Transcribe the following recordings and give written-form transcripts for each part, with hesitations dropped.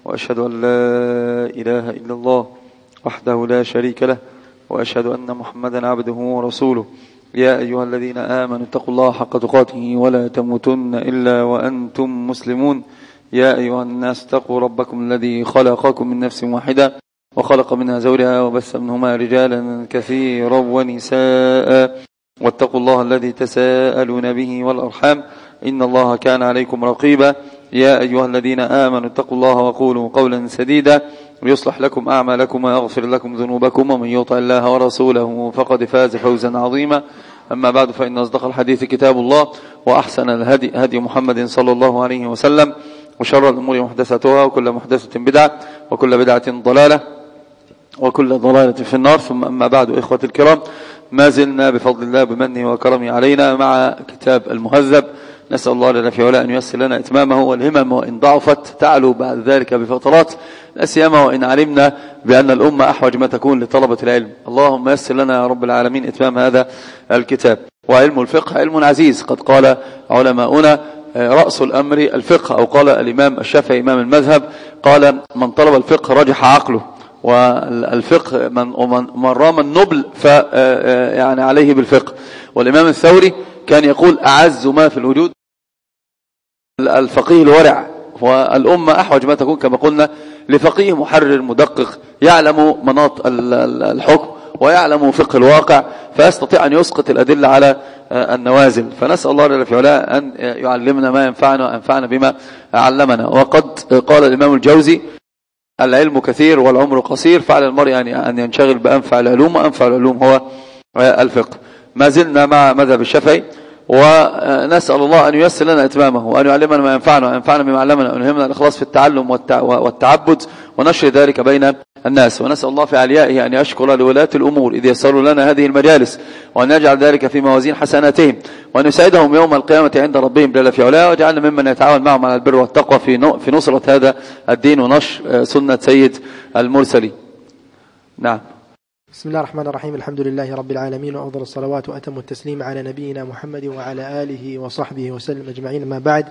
وأشهد أن لا إله إلا الله وحده لا شريك له، وأشهد أن محمدا عبده ورسوله. يا أيها الذين آمنوا اتقوا الله حق تقاته ولا تموتن إلا وأنتم مسلمون. يا أيها الناس اتقوا ربكم الذي خلقكم من نفس واحدة وخلق منها زوجها وبث منهما رجالا كثيرا ونساء، واتقوا الله الذي تساءلون به والأرحام إن الله كان عليكم رقيبا. يا أيها الذين آمنوا اتقوا الله وقولوا قولا سديدا يصلح لكم أعمالكم ويغفر لكم ذنوبكم، ومن يطع الله ورسوله فقد فاز فوزا عظيما. أما بعد، فإن أصدق الحديث كتاب الله، وأحسن الهدي هدي محمد صلى الله عليه وسلم، وشر الأمور محدثاتها، وكل محدثة بدعة، وكل بدعة ضلالة، وكل ضلالة في النار. ثم أما بعد، إخوة الكرام، ما زلنا بفضل الله بمنه وكرمه علينا مع كتاب المهذب. نسأل الله لنا في ولا أن ييسر لنا إتمامه، والهمم وإن ضعفت تعلو بعد ذلك بفترات، لا سيما وإن علمنا بأن الأمة أحوج ما تكون لطلبة العلم. اللهم يسر لنا يا رب العالمين إتمام هذا الكتاب. وعلم الفقه علم عزيز، قد قال علماؤنا رأس الأمر الفقه، أو قال الإمام الشافعي إمام المذهب قال: من طلب الفقه رجح عقله. والفقه من رام النبل يعني عليه بالفقه. والإمام الثوري كان يقول: أعز ما في الوجود الفقيه الورع. والأمة أحوج ما تكون كما قلنا لفقيه محرر مدقق يعلم مناط الحكم ويعلم فقه الواقع، فيستطيع أن يسقط الأدلة على النوازل. فنسأل الله جل في علاه أن يعلمنا ما ينفعنا وأنفعنا بما علمنا. وقد قال الإمام الجوزي: العلم كثير والعمر قصير، فعلى المرء أن ينشغل بأنفع العلوم، وأنفع العلوم هو الفقه. ما زلنا مع مذهب الشافعي، ونسأل الله أن ييسر لنا إتمامه، وأن يعلمنا ما ينفعنا وينفعنا بما علمنا، وأن يلهمنا الإخلاص في التعلم والتعبد ونشر ذلك بين الناس. ونسأل الله في عليائه أن يشكر لولاة الأمور إذ يسروا لنا هذه المجالس، وأن يجعل ذلك في موازين حسناتهم، وأن يسعدهم يوم القيامة عند ربهم جل في علاه، وجعلنا ممن يتعاون معهم على البر والتقوى في نصرة هذا الدين ونشر سنة سيد المرسلين. نعم. بسم الله الرحمن الرحيم. الحمد لله رب العالمين، وأفضل الصلوات وأتم التسليم على نبينا محمد وعلى آله وصحبه وسلم أجمعين. ما بعد،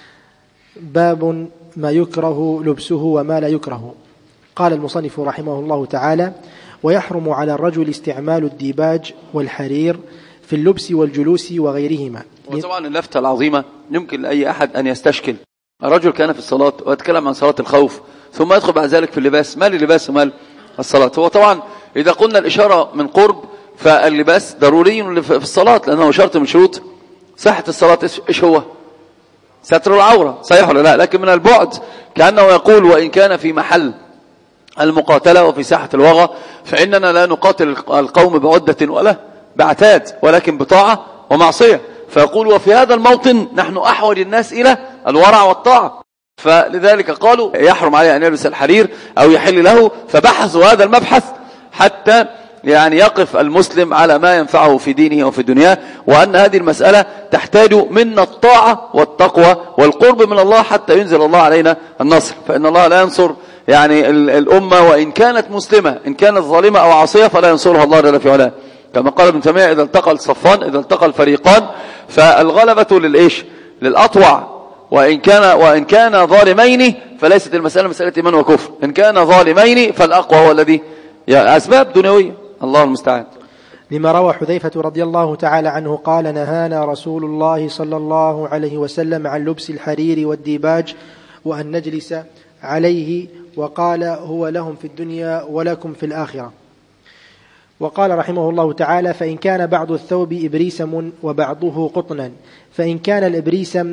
باب ما يكره لبسه وما لا يكره. قال المصنف رحمه الله تعالى: ويحرم على الرجل استعمال الديباج والحرير في اللبس والجلوس وغيرهما. وطبعا اللفتة العظيمة يمكن لأي أحد أن يستشكل. الرجل كان في الصلاة ويتكلم عن صلاة الخوف، ثم يدخل بعد ذلك في اللباس. ما اللباس وما الصلاة؟ هو طبعا إذا قلنا الإشارة من قرب، فاللباس ضروري في الصلاة، لأنه شرط من شروط صحة الصلاة. إيش هو؟ ستر العورة، صحيح ولا لا؟ لكن من البعد كأنه يقول: وإن كان في محل المقاتلة وفي ساحة الوغى، فإننا لا نقاتل القوم بعدة ولا بعتاد، ولكن بطاعة ومعصية. فيقول: وفي هذا الموطن نحن أحوج الناس إلى الورع والطاعة. فلذلك قالوا يحرم عليه أن يلبس الحرير أو يحل له. فبحثوا هذا المبحث حتى يعني يقف المسلم على ما ينفعه في دينه وفي دنياه، وأن هذه المسألة تحتاج منا الطاعة والتقوى والقرب من الله حتى ينزل الله علينا النصر. فإن الله لا ينصر يعني الأمة وإن كانت مسلمة، إن كانت ظالمة أو عاصية فلا ينصرها الله جل في علاه. كما قال ابن تيمية: إذا التقى الصفان، إذا التقى الفريقان، فالغلبة للإيش؟ للأطوع. وإن كان ظالمين فليست المسألة مسألة إيمان وكفر. إن كان ظالمين فالأقوى هو الذي أسباب دنيوية، الله المستعان. لما روى حذيفة رضي الله تعالى عنه قال: نهانا رسول الله صلى الله عليه وسلم عن لبس الحرير والديباج وأن نجلس عليه، وقال: هو لهم في الدنيا ولكم في الآخرة. وقال رحمه الله تعالى: فإن كان بعض الثوب إبريسم وبعضه قطنا، فإن كان الإبريسم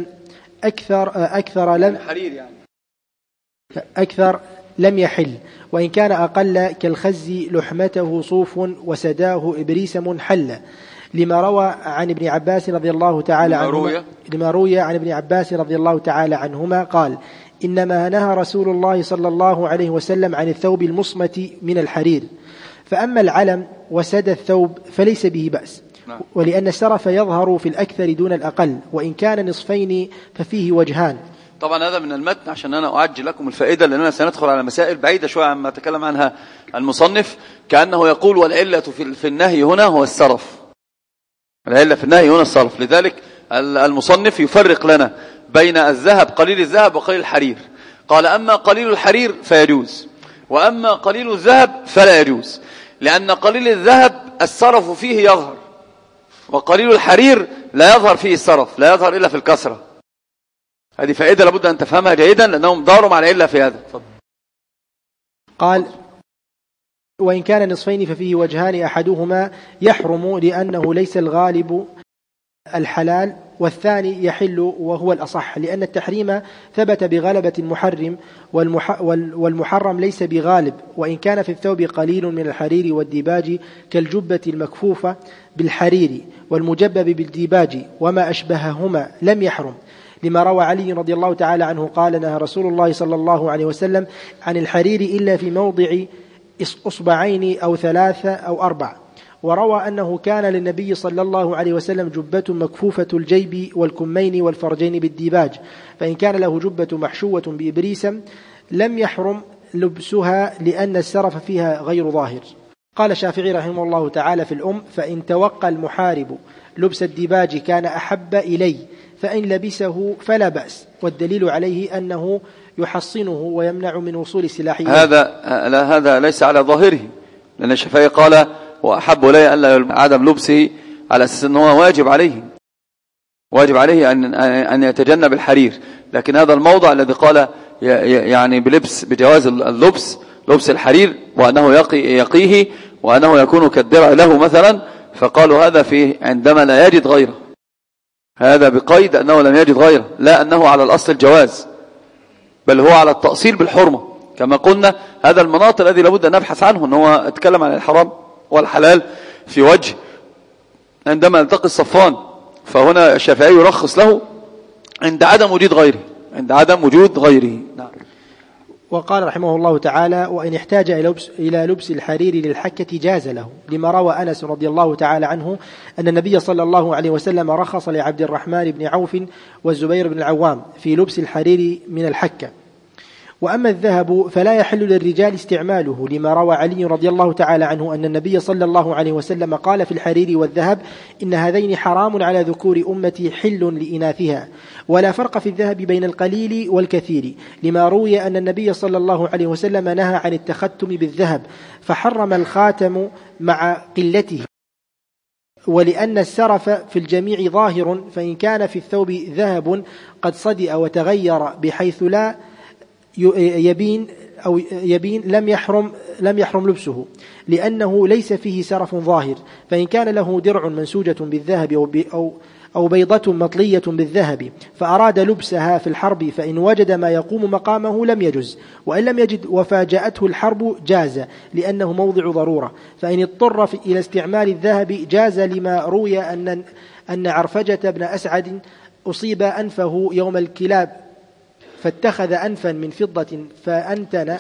أكثر لم يحل، وإن كان أقل كالخز لحمته صوف وسداه إبريسم حل. لما روى عن ابن عباس رضي الله تعالى عنهما، لما روي عن ابن عباس رضي الله تعالى عنهما قال: إنما نهى رسول الله صلى الله عليه وسلم عن الثوب المصمت من الحرير، فأما العلم وسد الثوب فليس به بأس، ولأن السرف يظهر في الأكثر دون الأقل، وإن كان نصفين ففيه وجهان. طبعا هذا من المتن عشان أنا أعجل لكم الفائدة، لأننا سندخل على مسائل بعيدة شوية عما تكلم عنها المصنف. كأنه يقول: والعلة في النهي هنا هو السرف. العلة في النهي هنا السرف. لذلك المصنف يفرق لنا بين الذهب قليل الذهب وقليل الحرير. قال أما قليل الحرير فيجوز، وأما قليل الذهب فلا يجوز، لأن قليل الذهب السرف فيه يظهر، وقليل الحرير لا يظهر فيه السرف، لا يظهر إلا في الكسرة. هذه فائدة لابد أن تفهمها جيدا، لأنهم داروا على إلا في هذا. قال وإن كان نصفين ففيه وجهان، أحدهما يحرم لأنه ليس الغالب الحلال، والثاني يحل وهو الأصح، لأن التحريم ثبت بغلبة المحرم، والمحرم ليس بغالب، وإن كان في الثوب قليل من الحرير والديباج كالجبة المكفوفة بالحرير والمجبب بالديباج وما أشبههما لم يحرم، لما روى علي رضي الله تعالى عنه قال نهى رسول الله صلى الله عليه وسلم عن الحرير إلا في موضع إصبعين أو 3 أو 4، وروى أنه كان للنبي صلى الله عليه وسلم جبة مكفوفة الجيب والكمين والفرجين بالديباج، فإن كان له جبة محشوة بإبريسم لم يحرم لبسها لأن السرف فيها غير ظاهر. قال الشافعي رحمه الله تعالى في الأم: فإن توقى المحارب لبس الديباج كان أحب إلي، فإن لبسه فلا بأس، والدليل عليه أنه يحصنه ويمنع من وصول سلاحه. هذا ليس على ظاهره، لأن الشافعي قال وأحب إلي ألا عدم لبسه على أساس أنه واجب عليه أن يتجنب الحرير، لكن هذا الموضع الذي قال يعني بجواز لبس الحرير، وأنه يقيه وأنه يكون كالدرع له مثلا، فقالوا هذا فيه عندما لا يجد غيره، هذا بقيد أنه لم يجد غيره، لا أنه على الأصل الجواز، بل هو على التأصيل بالحرمة. كما قلنا هذا المناط الذي لابد أن نبحث عنه، أنه اتكلم عن الحرام والحلال في وجه عندما التقي الصفان، فهنا الشافعي يرخص له عند عدم وجود غيره. نعم. وقال رحمه الله تعالى: وإن احتاج إلى لبس الحرير للحكة جاز له، لما روى أنس رضي الله تعالى عنه أن النبي صلى الله عليه وسلم رخص لعبد الرحمن بن عوف والزبير بن العوام في لبس الحرير من الحكة. وأما الذهب فلا يحل للرجال استعماله، لما روى علي رضي الله تعالى عنه أن النبي صلى الله عليه وسلم قال في الحرير والذهب: إن هذين حرام على ذكور أمتي حل لإناثها، ولا فرق في الذهب بين القليل والكثير، لما روي أن النبي صلى الله عليه وسلم نهى عن التختم بالذهب فحرم الخاتم مع قلته، ولأن السرف في الجميع ظاهر، فإن كان في الثوب ذهب قد صدئ وتغير بحيث لا يبين لم يحرم لبسه، لأنه ليس فيه سرف ظاهر، فإن كان له درع منسوجة بالذهب أو بيضة مطلية بالذهب فأراد لبسها في الحرب، فإن وجد ما يقوم مقامه لم يجز، وإن لم يجد وفاجأته الحرب جاز، لأنه موضع ضرورة، فإن اضطر إلى استعمال الذهب جاز، لما روي أن عرفجة بن أسعد أصيب أنفه يوم الكلاب فاتخذ أنفا من فضة فأنتن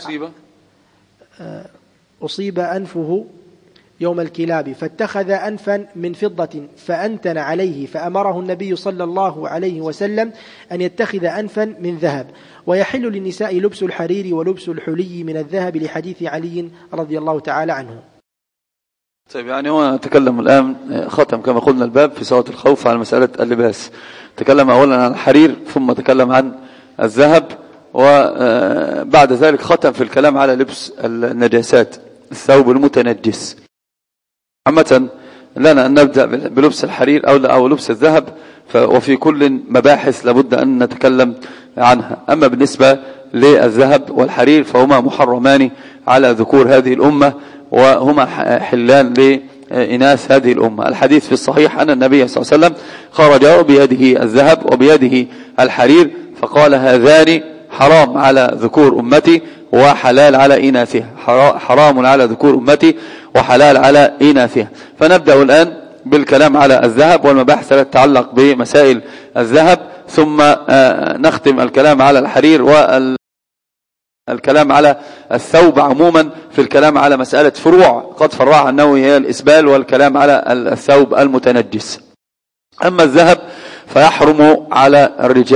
أصيب أنفه يوم الكلاب فاتخذ أنفا من فضة فأنتن عليه، فأمره النبي صلى الله عليه وسلم أن يتخذ أنفا من ذهب. ويحل للنساء لبس الحرير ولبس الحلي من الذهب، لحديث علي رضي الله تعالى عنه. طيب، يعني هو تكلم الآن ختم كما قلنا الباب في سورة الخوف على مسألة اللباس. تكلم أولا عن الحرير، ثم تكلم عن الذهب، وبعد ذلك ختم في الكلام على لبس النجاسات، الثوب المتنجس. عامة لنا أن نبدأ بلبس الحرير أو لبس الذهب، وفي كل مباحث لابد أن نتكلم عنها. أما بالنسبة للذهب والحرير فهما محرمان على ذكور هذه الأمة، وهما حلان لإناث هذه الأمة. الحديث في الصحيح أن النبي صلى الله عليه وسلم خرج بيده الذهب وبيده الحرير، فقال: هذان حرام على ذكور أمتي وحلال على إناثها، حرام على ذكور أمتي وحلال على إناثها. فنبدأ الآن بالكلام على الذهب والمباحث التي تتعلق بمسائل الذهب، ثم نختم الكلام على الحرير والكلام على الثوب عموما في الكلام على مسألة فروع قد فرعها النووي هي الإسبال، والكلام على الثوب المتنجس. أما الذهب فيحرم على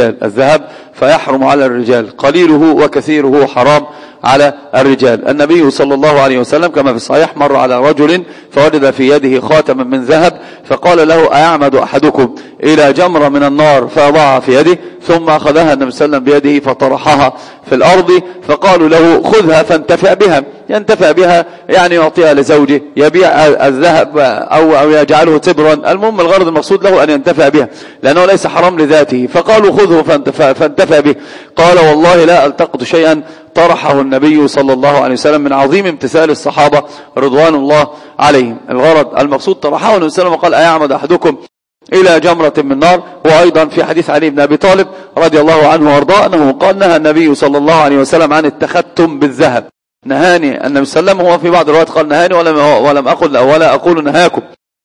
الرجال، قليله وكثيره حرام على الرجال. النبي صلى الله عليه وسلم كما في الصحيح مر على رجل فوجد في يده خاتما من ذهب، فقال له: أيعمد أحدكم إلى جمرة من النار فأضعها في يده؟ ثم أخذها النبي صلى الله عليه وسلم بيده فطرحها في الأرض، فقالوا له خذها فانتفع بها. ينتفع بها يعني يعطيها لزوجه، يبيع الذهب أو يجعله تبرا، المهم الغرض المقصود له أن ينتفع بها لأنه ليس حرام لذاته. فقالوا خذه فانتفع به. قال والله لا ألتقط شيئا طرحه النبي صلى الله عليه وسلم من عظيم امتثال الصحابة رضوان الله عليهم. الغرض المقصود طرحه النبي صلى الله عليه وسلم وقال أيعمد أحدكم إلى جمرة من نار. وأيضا في حديث علي بن أبي طالب رضي الله عنه وارضاه أنه قال نهى النبي صلى الله عليه وسلم عن التختم بالذهب. نهاني النبي صلى الله عليه وسلم، هو في بعض الروايات قال نهاني ولم أقل ولا أقول نهاكم،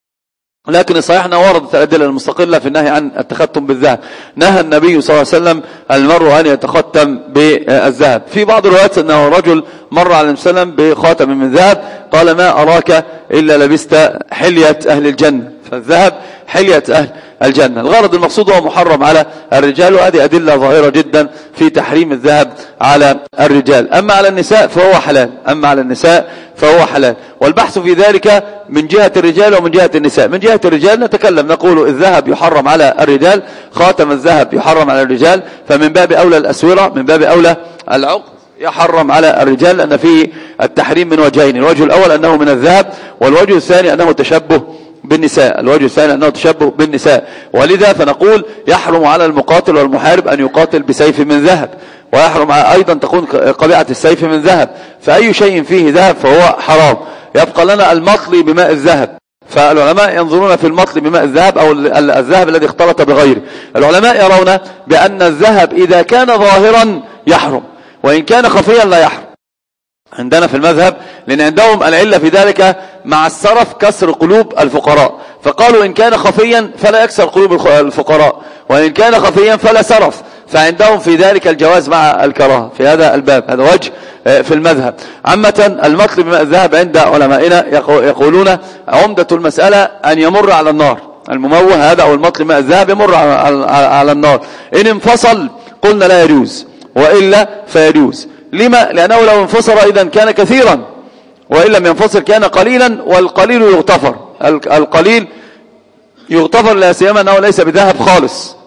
لكن الصحيح أنه وردت الأدلة المستقلة في النهي عن التختم بالذهب. نهى النبي صلى الله عليه وسلم المرء أن يتختم بالذهب. في بعض الروايات أنه رجل مر على النبي صلى الله عليه وسلم بخاتم من ذهب قال ما أراك إلا لبست حلية أهل الجنة، فالذهب حلية أهل الجنة. الغرض المقصود هو محرم على الرجال، وهذه أدلة ظاهرة جدا في تحريم الذهب على الرجال. أما على النساء فهو حلال، أما على النساء فهو حلال. والبحث في ذلك من جهة الرجال ومن جهة النساء. من جهة الرجال نتكلم نقول الذهب يحرم على الرجال، خاتم الذهب يحرم على الرجال، فمن باب أولى الأسورة، من باب أولى العقد يحرم على الرجال، لأن فيه التحريم من وجهين: الوجه الأول أنه من الذهب، والوجه الثاني أنه تشبه بالنساء. الوجه الثاني أنه تشبه بالنساء، ولذا فنقول يحرم على المقاتل والمحارب أن يقاتل بسيف من ذهب، ويحرم أيضا تكون قبيعة السيف من ذهب، فأي شيء فيه ذهب فهو حرام. يبقى لنا المطلي بماء الذهب، فالعلماء ينظرون في المطلي بماء الذهب أو الذهب الذي اختلط بغيره. العلماء يرون بأن الذهب إذا كان ظاهرا يحرم، وإن كان خفيا لا يحرم عندنا في المذهب، لأن عندهم العلة في ذلك مع السرف كسر قلوب الفقراء، فقالوا إن كان خفيا فلا يكسر قلوب الفقراء، وإن كان خفيا فلا سرف، فعندهم في ذلك الجواز مع الكراهة في هذا الباب. هذا وجه في المذهب. عامة المطلي بماء الذهب عند علمائنا يقولون عمدة المسألة أن يمر على النار، المموه هذا أو المطلي بماء الذهب يمر على النار. إن انفصل قلنا لا يجوز، وإلا فيجوز. لما؟ لأنه لو انفصل إذا كان كثيرا، وإن لم ينفصل كان قليلا، والقليل يغتفر. القليل يغتفر لا سيما أنه ليس بذهب خالص.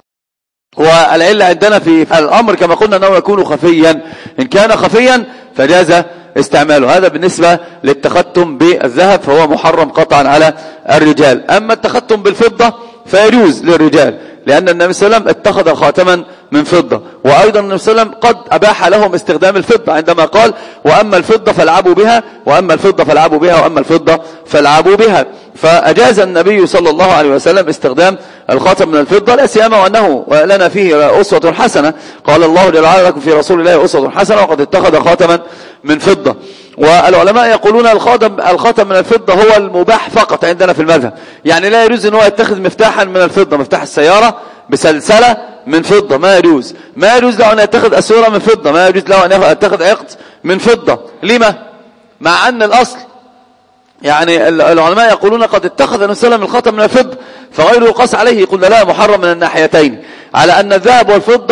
والعلة عندنا في الأمر كما قلنا أنه يكون خفيا، إن كان خفيا فجاز استعماله. هذا بالنسبة للتختم بالذهب فهو محرم قطعا على الرجال. أما التختم بالفضة فيجوز للرجال، لأن النبي صلى الله عليه وسلم اتخذ خاتما من فضة، وأيضا النبي صلى الله عليه وسلم قد أباح لهم استخدام الفضة عندما قال وأما الفضة فالعبوا بها، وأما الفضة فالعبوا بها، وأما الفضة فالعبوا بها. فأجاز النبي صلى الله عليه وسلم استخدام الخاتم من الفضة، لا سيما وأنه لنا فيه أسوة حسنة. قال الله جل وعلا لكم في رسول الله أسوة حسنة، وقد اتخذ خاتما من فضة. والعلماء يقولون الخاتم من الفضة هو المباح فقط عندنا في المذهب، يعني لا يجوز أنه يتخذ مفتاحا من الفضة، مفتاح السيارة بسلسلة من فضة ما يجوز. ما يجوز له أن يتخذ أسورة من فضة، ما يجوز له أن يتخذ عقد من فضة. لما؟ مع أن الأصل يعني العلماء يقولون قد اتخذ النبي صلى الله عليه وسلم الخاتم من الفضة، فغيره يقاس عليه، يقول لا محرم من الناحيتين، على أن الذهب والفضة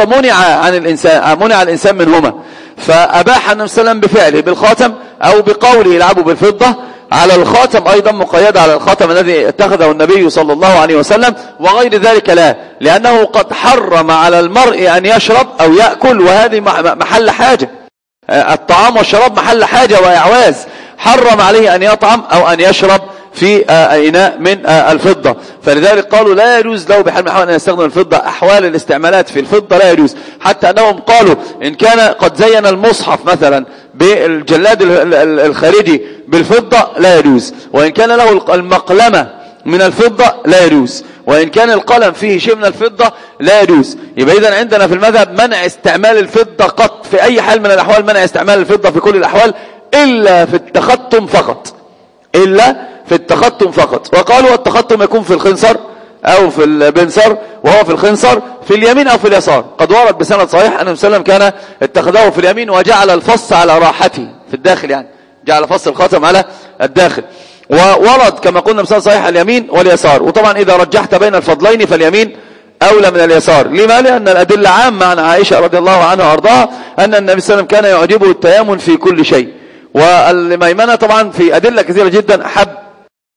منع الإنسان منهما، فأباح النبي صلى الله عليه وسلم بفعله بالخاتم أو بقوله يلعبوا بالفضة. على الخاتم أيضا مقيد على الخاتم الذي اتخذه النبي صلى الله عليه وسلم، وغير ذلك لا، لأنه قد حرم على المرء أن يشرب أو يأكل، وهذه محل حاجة، الطعام والشراب محل حاجة وإعواز، حرم عليه أن يطعم أو أن يشرب في إناء من الفضة. فلذلك قالوا لا يجوز له بحال من الأحوال أن يستخدم الفضة. أحوال الاستعمالات في الفضة لا يجوز، حتى أنهم قالوا إن كان قد زين المصحف مثلا بالجلاد الخارجي بالفضة لا يجوز، وإن كان له المقلمة من الفضة لا يجوز، وإن كان القلم فيه شيء من الفضة لا يجوز. يبقى إذن عندنا في المذهب منع استعمال الفضة قط في أي حال من الأحوال، منع استعمال الفضة في كل الأحوال إلا في التختم فقط، إلا في التختم فقط. وقالوا التختم يكون في الخنصر أو في البنصر، وهو في الخنصر في اليمين أو في اليسار. قد ورد بسند صحيح أن النبي صلى الله عليه وسلم كان اتخذه في اليمين وجعل الفص على راحته في الداخل، يعني جعل فص الخاتم على الداخل. وورد كما قلنا بسند صحيح اليمين واليسار. وطبعا إذا رجحت بين الفضلين فاليمين أولى من اليسار. لما؟ لأن الأدلة عامة عن عائشة رضي الله عنها وأرضاها أن النبي صلى الله عليه وسلم كان يعجبه التيامن في كل شيء. والميمنة طبعا في أدلة كثيرة جدا، حب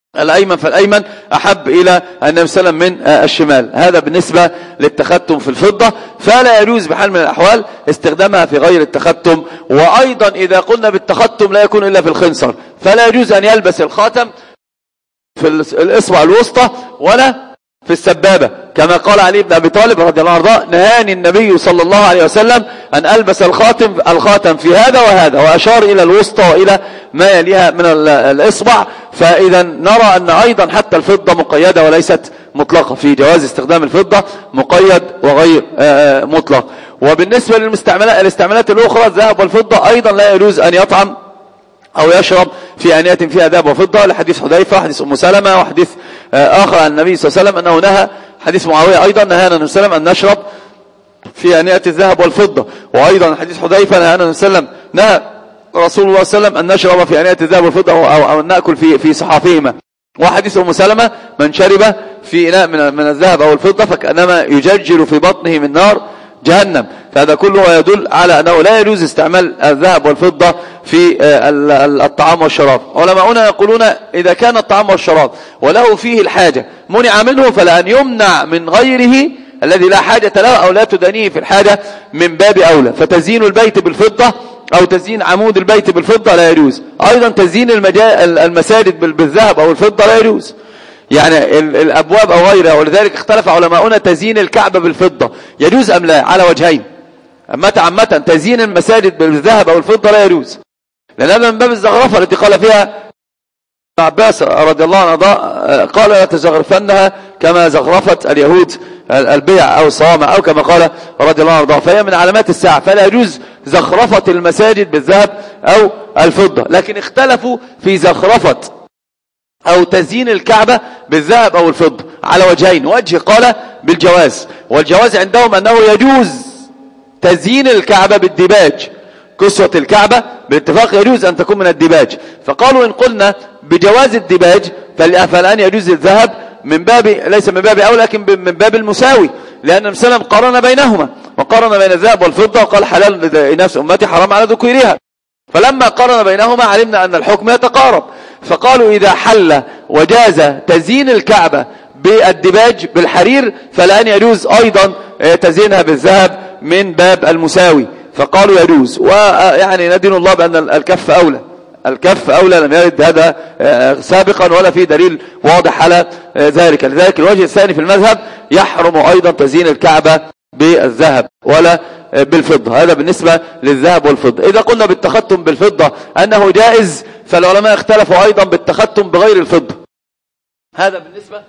الأيمن فالأيمن أحب إلى النبي صلى الله عليه وسلم من الشمال. هذا بالنسبة للتختم في الفضة، فلا يجوز بحال من الأحوال استخدامها في غير التختم. وأيضا إذا قلنا بالتختم لا يكون إلا في الخنصر، فلا يجوز أن يلبس الخاتم في الإصبع الوسطى ولا في السبابة، كما قال علي بن أبي طالب رضي الله عنه: نهاني النبي صلى الله عليه وسلم أن ألبس الخاتم في هذا وهذا، وأشار إلى الوسطى وإلى ما يليها من الإصبع. فإذا نرى أن أيضا حتى الفضة مقيدة وليست مطلقة، في جواز استخدام الفضة مقيد وغير مطلق. وبالنسبة للاستعمالات الأخرى الذهب والفضة أيضا لا يجوز أن يطعم أو يشرب في آنية فيها ذهب وفضة، لحديث حذيفة وحديث أم سلمة وحديث آخر عن النبي صلى الله عليه وسلم أنه نهى، حديث معاوية أيضا نهانا النبي صلى الله عليه وسلم أن نشرب في آنية الذهب والفضة. وأيضا حديث حذيفة نهانا النبي صلى الله عليه وسلم نهى رسول الله صلى الله عليه وسلم أن نشرب في آنية الذهب والفضة أو أن نأكل في صحافهما. وحديث أم سلمة: من شرب في إناء من الذهب أو الفضة فكأنما يجرجر في بطنه من نار جهنم. فهذا كله يدل على أنه لا يجوز استعمال الذهب والفضة في الطعام والشراب. علماؤنا يقولون إذا كان الطعام والشراب وله فيه الحاجة منع منه، فلأن يمنع من غيره الذي لا حاجة له أو لا تدانيه في الحاجة من باب أولى. فتزيين البيت بالفضة أو تزيين عمود البيت بالفضة لا يجوز. أيضا تزيين المساجد بالذهب أو الفضة لا يجوز، يعني الأبواب أو غيرها. ولذلك اختلف علماؤنا تزيين الكعبة بالفضة يجوز أم لا، على وجهين. عامة تزيين المساجد بالذهب أو الفضة لا يجوز، لأن هذا من باب الزخرفة التي قال فيها ابن عباس رضي الله عنه قال: لا تزخرفنها كما زخرفت اليهود البيع أو الصوامع، أو كما قال رضي الله عنه. فهي من علامات الساعة، فلا يجوز زخرفة المساجد بالذهب أو الفضة. لكن اختلفوا في زخرفة أو تزيين الكعبة بالذهب أو الفضة على وجهين. وجه قال بالجواز، والجواز عندهم أنه يجوز تزيين الكعبة بالديباج، كسوة الكعبة بالاتفاق يجوز أن تكون من الديباج. فقالوا إن قلنا بجواز الديباج فالآن يجوز الذهب من باب، ليس من باب أولى لكن من باب المساوي، لأن النبي صلى الله عليه وسلم قارن بينهما وقارن بين الذهب والفضة وقال: حلال لنفس أمتي حرام على ذكورها. فلما قارن بينهما علمنا أن الحكم يتقارب، فقالوا إذا حل وجاز تزيين الكعبة بالديباج بالحرير فالآن يجوز أيضا تزيينها بالذهب من باب المساوي، فقالوا يجوز. ويعني ندين الله بأن الكف أولى، الكف أولى، لم يرد هذا سابقا ولا في دليل واضح على ذلك. لذلك الوجه الثاني في المذهب يحرم أيضا تزيين الكعبة بالذهب ولا بالفضة. هذا بالنسبة للذهب والفضة. إذا قلنا بالتختم بالفضة أنه جائز، فالعلماء اختلفوا أيضا بالتختم بغير الفضة. هذا بالنسبة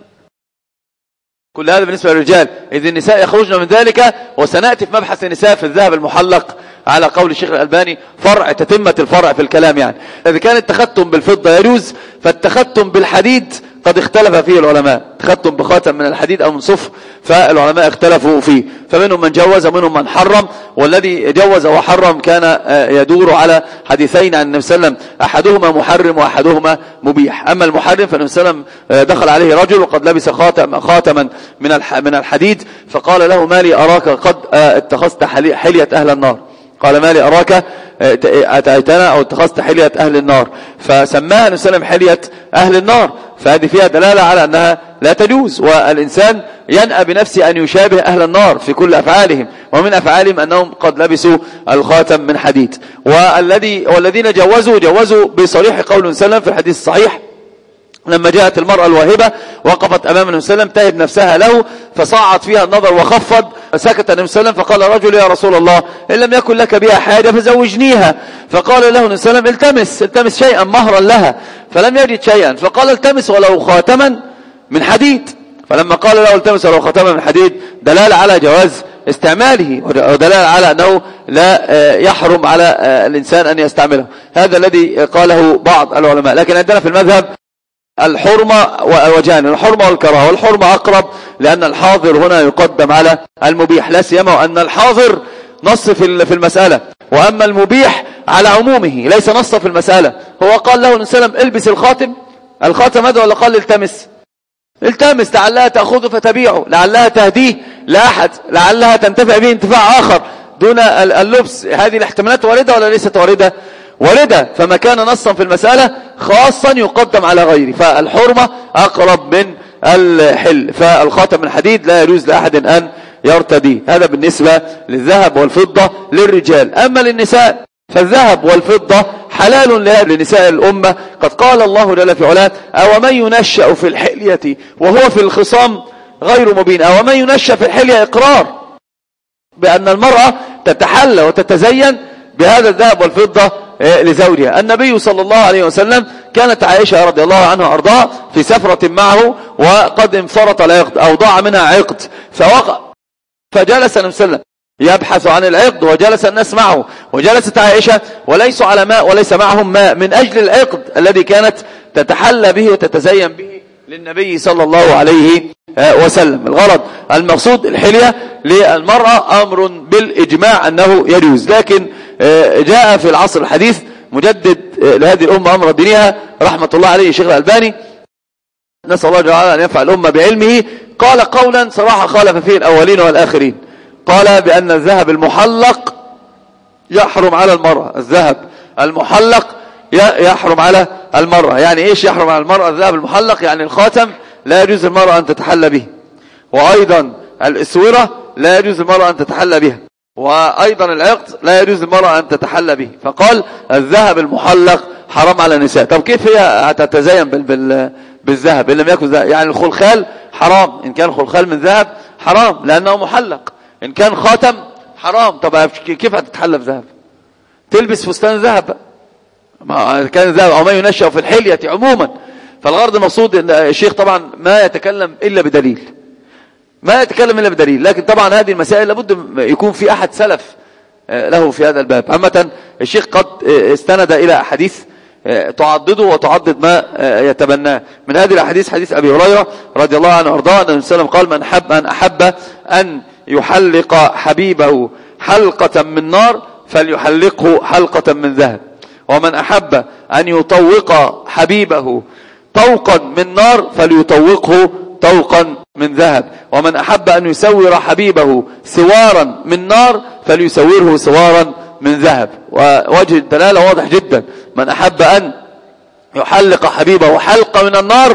كل هذا بالنسبة للرجال، إذ النساء يخرجن من ذلك. وسنأتي في مبحث النساء في الذهب المحلق على قول الشيخ الألباني فرع تتمة الفرع في الكلام. يعني إذا كان التختم بالفضة يجوز، فالتختم بالحديد قد اختلف فيه العلماء، تختم بخاتم من الحديد أو من صفر، فالعلماء اختلفوا فيه، فمنهم من جوز ومنهم من حرم. والذي جوز وحرم كان يدور على حديثين عن النبي صلى الله عليه وسلم، أحدهما محرم وأحدهما مبيح. أما المحرم فالنبي صلى الله عليه وسلم دخل عليه رجل وقد لبس خاتما من الحديد، فقال له: ما لي أراك قد اتخذت حلية أهل النار. قال: ما لي أراك أتيتنا أو اتخذت حلية أهل النار، فسماها النبي صلى الله عليه وسلم حلية أهل النار. فهذه فيها دلالة على أنها لا تجوز، والإنسان ينأى بنفسه أن يشابه أهل النار في كل أفعالهم، ومن أفعالهم أنهم قد لبسوا الخاتم من حديد. والذين جوزوا بصريح قول النبي صلى الله عليه وسلم في الحديث الصحيح لما جاءت المرأة الواهبة وقفت أمام النبي صلى الله عليه وسلم تهب نفسها له، فصعد فيها النظر وخفض، فسكت النبي صلى الله عليه وسلم. فقال رجل: يا رسول الله، إن لم يكن لك بها حاجة فزوجنيها. فقال له النبي صلى الله عليه وسلم: التمس شيئا مهرا لها، فلم يجد شيئا، فقال: التمس ولو خاتما من حديد. فلما قال له: التمس ولو خاتما من حديد، دلالة على جواز استعماله، ودلالة على أنه لا يحرم على الإنسان أن يستعمله. هذا الذي قاله بعض العلماء. لكن عندنا في المذهب الحرمة وجان، الحرمة والكراهة. والحرمة أقرب لأن الحاضر هنا يقدم على المبيح، لا سيما وأن الحاضر نص في المسألة، وأما المبيح على عمومه ليس نص في المسألة. هو قال له النبي صلى الله عليه وسلم: البس الخاتم هذا، ولا قال التمس لعلها تأخذه فتبيعه، لعلها تهديه لأحد، لعلها تنتفع به انتفاع آخر دون اللبس. هذه الاحتمالات واردة ولا ليست واردة؟ واردة، فما كان نصا في المسألة خاصا يقدم على غيره، فالحرمة أقرب من الحل. فالخاتم من حديد لا يجوز لأحد أن يرتدي. هذا بالنسبة للذهب والفضة للرجال. أما للنساء فالذهب والفضة حلال لنساء الأمة. قد قال الله جل في علاه: أو من ينشأ في الحلية وهو في الخصام غير مبين. أو من ينشأ في الحلية إقرار بأن المرأة تتحلى وتتزين بهذا الذهب والفضة لزوجها. النبي صلى الله عليه وسلم كانت عائشة رضي الله عنها وأرضاها في سفرة معه وقد انفرط العقد أو ضاع منها عقد، فجلس النبي صلى الله عليه وسلم يبحث عن العقد وجلس الناس معه، وجلست عائشة وليسوا على ماء وليس معهم ماء من أجل العقد الذي كانت تتحلى به وتتزين به للنبي صلى الله عليه وسلم. الغرض المقصود الحلية للمرأة أمر بالإجماع أنه يجوز، لكن جاء في العصر الحديث مجدد لهذه الأمة أمر دينها رحمة الله عليه شيخ الألباني، نسأل الله تعالى أن ينفع الأمة بعلمه، قال قولا صراحة خالف فيه الأولين والآخرين. قال بأن الذهب المحلق يحرم على المرأة. الذهب المحلق يحرم على المرأة. يعني ايش يحرم على المرأة الذهب المحلق؟ يعني الخاتم لا يجوز المرأة أن تتحلى به، وأيضا الإسورة لا يجوز المرأة أن تتحلى بها، وأيضا العقد لا يجوز المرأة أن تتحلى به. فقال الذهب المحلق حرام على النساء. طب كيف هي هتتزين بالذهب إن لم يكن ذهب؟ يعني الخلخال حرام، إن كان خلخال من ذهب حرام لأنه محلق، إن كان خاتم حرام. طب كيف هتتحلى بذهب؟ تلبس فستان ذهب ما كان ذهب، أو ما ينشأ في الحلية عموما. فالغرض المقصود ان الشيخ طبعا ما يتكلم إلا بدليل، ما يتكلم إلا بدليل، لكن طبعا هذه المسائل لابد يكون في أحد سلف له في هذا الباب. عامة الشيخ قد استند إلى أحاديث تعضده وتعضد ما يتبناه. من هذه الأحاديث حديث أبي هريرة رضي الله عنه وارضاه أن النبي صلى الله عليه وسلم قال: من أحب أن يحلق حبيبه حلقة من نار فليحلقه حلقة من ذهب، ومن أحب أن يطوق حبيبه طوقا من نار فليطوقه طوقا من ذهب، ومن أحب أن يسور حبيبه سوارا من نار فليسوره سوارا من ذهب. ووجه الدلالة واضح جدا: من أحب أن يحلق حبيبه حلقة من النار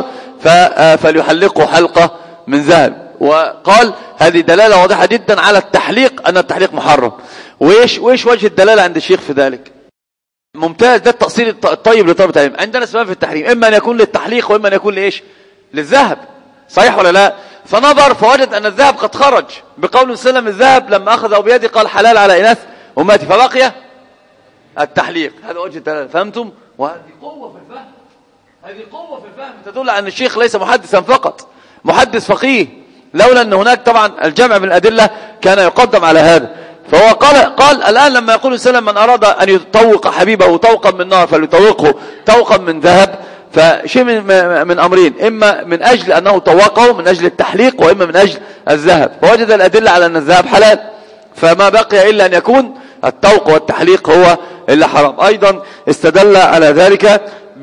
فليحلقه حلقة من ذهب. وقال هذه دلالة واضحة جدا على التحليق، أن التحليق محرم. وإيش وجه الدلالة عند الشيخ في ذلك؟ ممتاز، ده التأصيل الطيب لطلبة العلم. عندنا سبب في التحريم، إما أن يكون للتحليق وإما أن يكون لإيش؟ للذهب، صحيح ولا لا؟ فنظر فوجد أن الذهب قد خرج بقول سلم الذهب لما أخذه بيدي قال حلال على إناث أمتي، فبقي التحليق. هذا وجه الدلالة، فهمتم؟ وهذه قوة في الفهم، هذه قوة في الفهم تدل على أن الشيخ ليس محدثا فقط، محدث فقيه، لولا أن هناك طبعا الجمع من الأدلة كان يقدم على هذا. فهو قال الآن لما يقول سلم من أراد أن يطوق حبيبه طوقا من نار فليطوقه طوقا من ذهب، فشيء من أمرين: إما من أجل أنه طوقه من أجل التحليق، وإما من أجل الذهب. فوجد الأدلة على أن الذهب حلال، فما بقي إلا أن يكون الطوق والتحليق هو اللي حرام. أيضا استدل على ذلك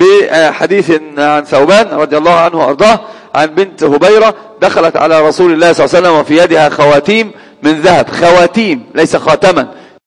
بحديث عن ثوبان رضي الله عنه وأرضاه عن بنت هبيرة دخلت على رسول الله صلى الله عليه وسلم وفي يدها خواتيم من ذهب، خواتيم ليس خاتما،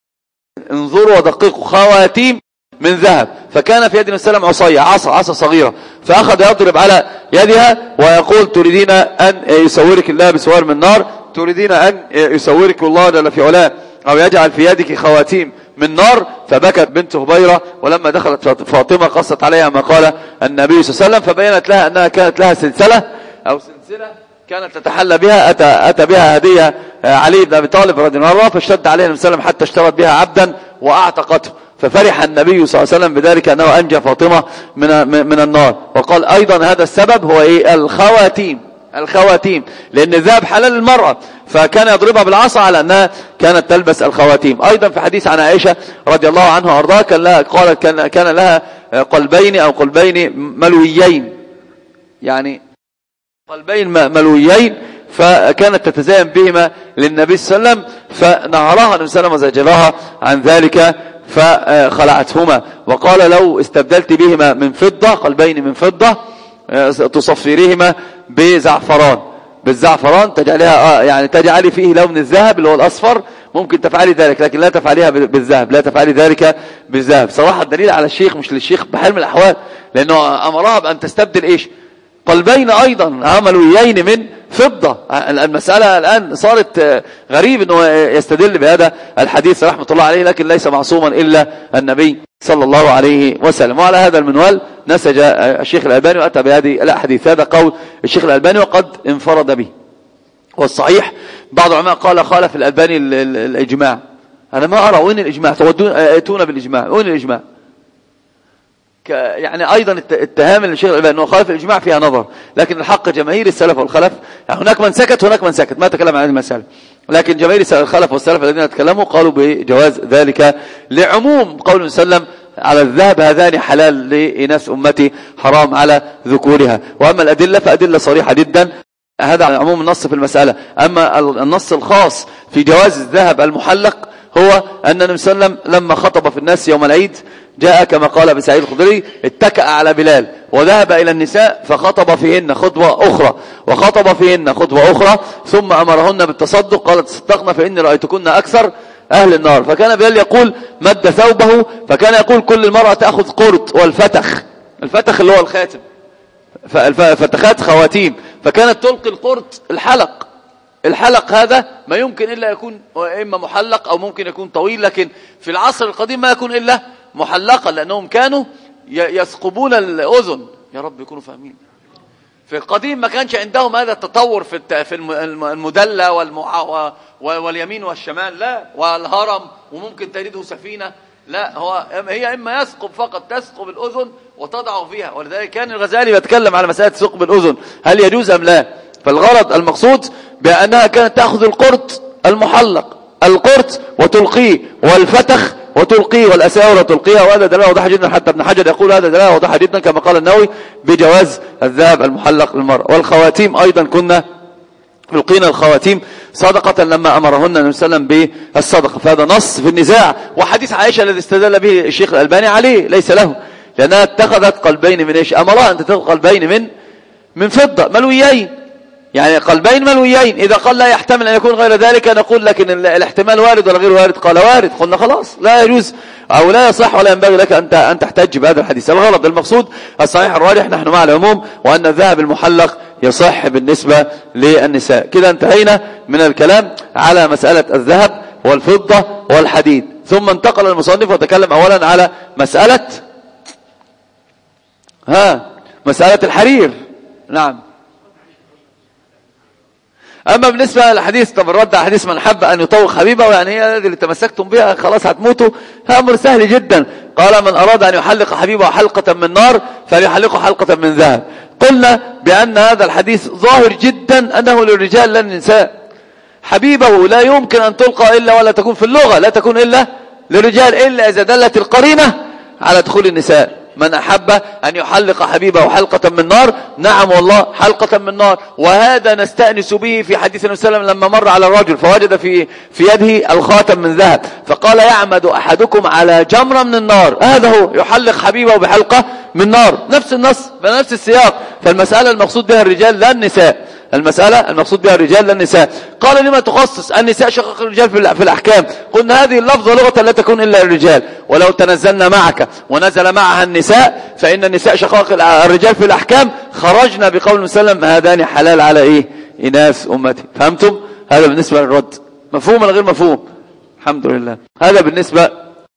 انظروا ودققوا، خواتيم من ذهب. فكان في يد النبي صلى الله عليه وسلم عصاية، عصا صغيرة، فأخذ يضرب على يدها ويقول: تريدين أن يسورك الله بسوار من نار؟ تريدين أن يسورك الله جل في علاه أو يجعل في يدك خواتيم من نار؟ فبكت بنت هبيرة، ولما دخلت فاطمة قصت عليها ما قال النبي صلى الله عليه وسلم، فبينت لها أنها كانت لها سلسلة كانت تتحلى بها، أتى بها هدية علي بن أبي طالب رضي الله عنه، فاشتد عليه النبي صلى الله عليه وسلم حتى اشترت بها عبدا وأعتقته، ففرح النبي صلى الله عليه وسلم بذلك أنه أنجى فاطمة من النار. وقال أيضا هذا السبب هو إيه؟ الخواتيم، لأن الذهب حلال للمرأة، فكان يضربها بالعصا على أنها كانت تلبس الخواتيم. أيضا في حديث عن عائشة رضي الله عنها وأرضاها قالت كان لها قلبين أو قلبين ملويين، يعني قلبين ملويين، فكانت تتزين بهما للنبي صلى الله عليه وسلم، فنهرها النبي صلى الله عليه وسلم وزجرها عن ذلك فخلعتهما، وقال: لو استبدلت بهما من فضة، قلبين من فضة، تصفريهما بالزعفران تجعلها يعني تجعلي فيه لون الذهب اللي هو الأصفر، ممكن تفعلي ذلك، لكن لا تفعليها بالذهب، لا تفعلي ذلك بالذهب. صراحة الدليل على الشيخ مش للشيخ بحال من الأحوال، لأنه أمرها بأن تستبدل إيش؟ قلبين أيضا عملويين من فضة. المسألة الآن صارت غريب أنه يستدل بهذا الحديث رحمة الله عليه، لكن ليس معصوما إلا النبي صلى الله عليه وسلم. وعلى هذا المنوال نسج الشيخ الألباني وأتى بهذه الأحاديث. هذا قول الشيخ الألباني وقد انفرد به. والصحيح بعض العلماء قال خالف الألباني الإجماع. أنا ما أرى وين الإجماع، تودون بالإجماع، وين الإجماع؟ يعني أيضا اتهام للشيخ الألباني أنه خالف الإجماع فيها نظر، لكن الحق جماهير السلف والخلف، يعني هناك من سكت وهناك من سكت ما تكلم عن هذه المسألة، لكن جماهير الخلف والسلف الذين تكلموا قالوا بجواز ذلك لعموم قول وسلم على الذهب هذان حلال لإناث أمتي حرام على ذكورها. وأما الأدلة فأدلة صريحة جدا، هذا على عموم النص في المسألة. أما النص الخاص في جواز الذهب المحلق هو أن النبي صلى الله عليه وسلم لما خطب في الناس يوم العيد جاء كما قال ابن سعيد الخدري اتكأ على بلال وذهب إلى النساء فخطب فيهن خطبة أخرى وخطب فيهن خطبة أخرى ثم أمرهن بالتصدق، قالت تصدقن فإني رأيتكن أكثر أهل النار. فكان بلال يقول مد ثوبه، فكان يقول كل المرأة تأخذ قرط والفتخ، الفتخ اللي هو الخاتم، فتخات خواتيم، فكانت تلقي القرط الحلق هذا ما يمكن إلا يكون إما محلق أو ممكن يكون طويل، لكن في العصر القديم ما يكون إلا محلقا، لأنهم كانوا يثقبون الأذن. يا رب يكونوا فاهمين. في القديم ما كانش عندهم هذا التطور في المدلة واليمين والشمال، لا، والهرم وممكن تجده سفينة، لا، هي إما يثقب فقط، تثقب الأذن وتضع فيها. ولذلك كان الغزالي يتكلم على مسألة ثقب الأذن هل يجوز أم لا. فالغرض المقصود بأنها كانت تأخذ القرط المحلق، القرط وتلقيه، والفتخ وتلقيه، والأساور وتلقيها. وهذا دلالة واضحة جدا، حتى ابن حجر يقول هذا دلالة واضحة جدا كما قال النووي بجواز الذهب المحلق للمرأة. والخواتيم أيضا كنا يلقينا الخواتيم صدقة لما أمرهن النبي صلى الله عليه وسلم بالصدقة. فهذا نص في النزاع. وحديث عائشة الذي استدل به الشيخ الألباني عليه ليس له، لأنها اتخذت قلبين من إيش؟ أمرها أن تتخذ قلبين من فضة ملويين، يعني قلبين ملويين. إذا قال لا يحتمل أن يكون غير ذلك نقول لكن الاحتمال وارد ولا غير وارد؟ قال وارد، قلنا خلاص لا يجوز أو لا يصح ولا ينبغي لك أن تحتج بهذا الحديث. الغلط المقصود الصحيح الراجح نحن مع العموم، وأن الذهب المحلق يصح بالنسبة للنساء. كده انتهينا من الكلام على مسألة الذهب والفضة والحديد. ثم انتقل المصنف وتكلم أولا على مسألة الحرير. نعم. أما بالنسبة للحديث، طب الرد على حديث من حب أن يطوق حبيبه، يعني هي هذه اللي تمسكتم بها خلاص هتموتوا، أمر سهل جدا. قال من أراد أن يحلق حبيبه حلقة من نار فليحلقه حلقة من ذهب. قلنا بأن هذا الحديث ظاهر جدا أنه للرجال لا للنساء. حبيبه لا يمكن أن تلقى إلا ولا تكون في اللغة لا تكون إلا للرجال، إلا إذا دلت القرينة على دخول النساء. من أحب أن يحلق حبيبه حلقة من نار، نعم والله حلقة من نار. وهذا نستأنس به في حديث النبي صلى الله عليه وسلم لما مر على الرجل فوجد في يده الخاتم من ذهب، فقال يعمد أحدكم على جمرة من النار، هذا هو يحلق حبيبه بحلقة من نار. نفس النص بنفس السياق. فالمسألة المقصود بها الرجال لا النساء، المسألة المقصود بها الرجال لا النساء. قال لما تخصص النساء شقق الرجال في الأحكام؟ قلنا هذه اللفظة لغة لا تكون إلا الرجال، ولو تنزلنا معك ونزل معها النساء فإن النساء شقق الرجال في الأحكام، خرجنا بقول مسلم هذان حلال على إيه؟ إناث أمتي. فهمتم؟ هذا بالنسبة للرد. مفهوم ولا غير مفهوم؟ الحمد لله. هذا بالنسبة.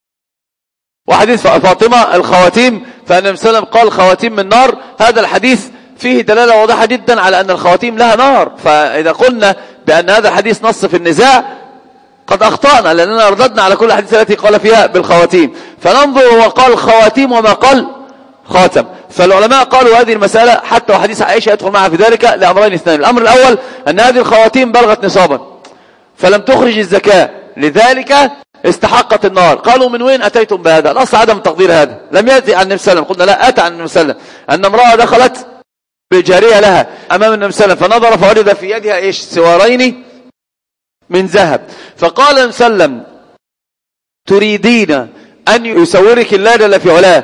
وحديث فاطمة الخواتيم، فأن النبي صلى الله عليه وسلم قال خواتيم من نار، هذا الحديث فيه دلالة واضحة جدا على أن الخواتيم لها نار. فإذا قلنا بأن هذا الحديث نص في النزاع قد أخطأنا، لأننا رددنا على كل الحديث التي قال فيها بالخواتيم. فننظر هو قال خواتيم وما قال خاتم. فالعلماء قالوا هذه المسألة حتى وحديث عائشة يدخل معها في ذلك لأمرين اثنين. الأمر الأول أن هذه الخواتيم بلغت نصابا فلم تخرج الزكاة، لذلك استحقت النار. قالوا من وين أتيتم بهذا؟ الأصل عدم تقدير هذا، لم يأتي عن النبي صلى الله عليه وسلم. قلنا لا، أتى عن النبي صلى الله عليه وسلم أن امرأة دخلت بجارية لها أمام النبي صلى الله عليه وسلم فنظر فوجد في يدها إيش؟ سوارين من ذهب. فقال النبي صلى الله عليه وسلم تريدين أن يسورك الله جل في علاه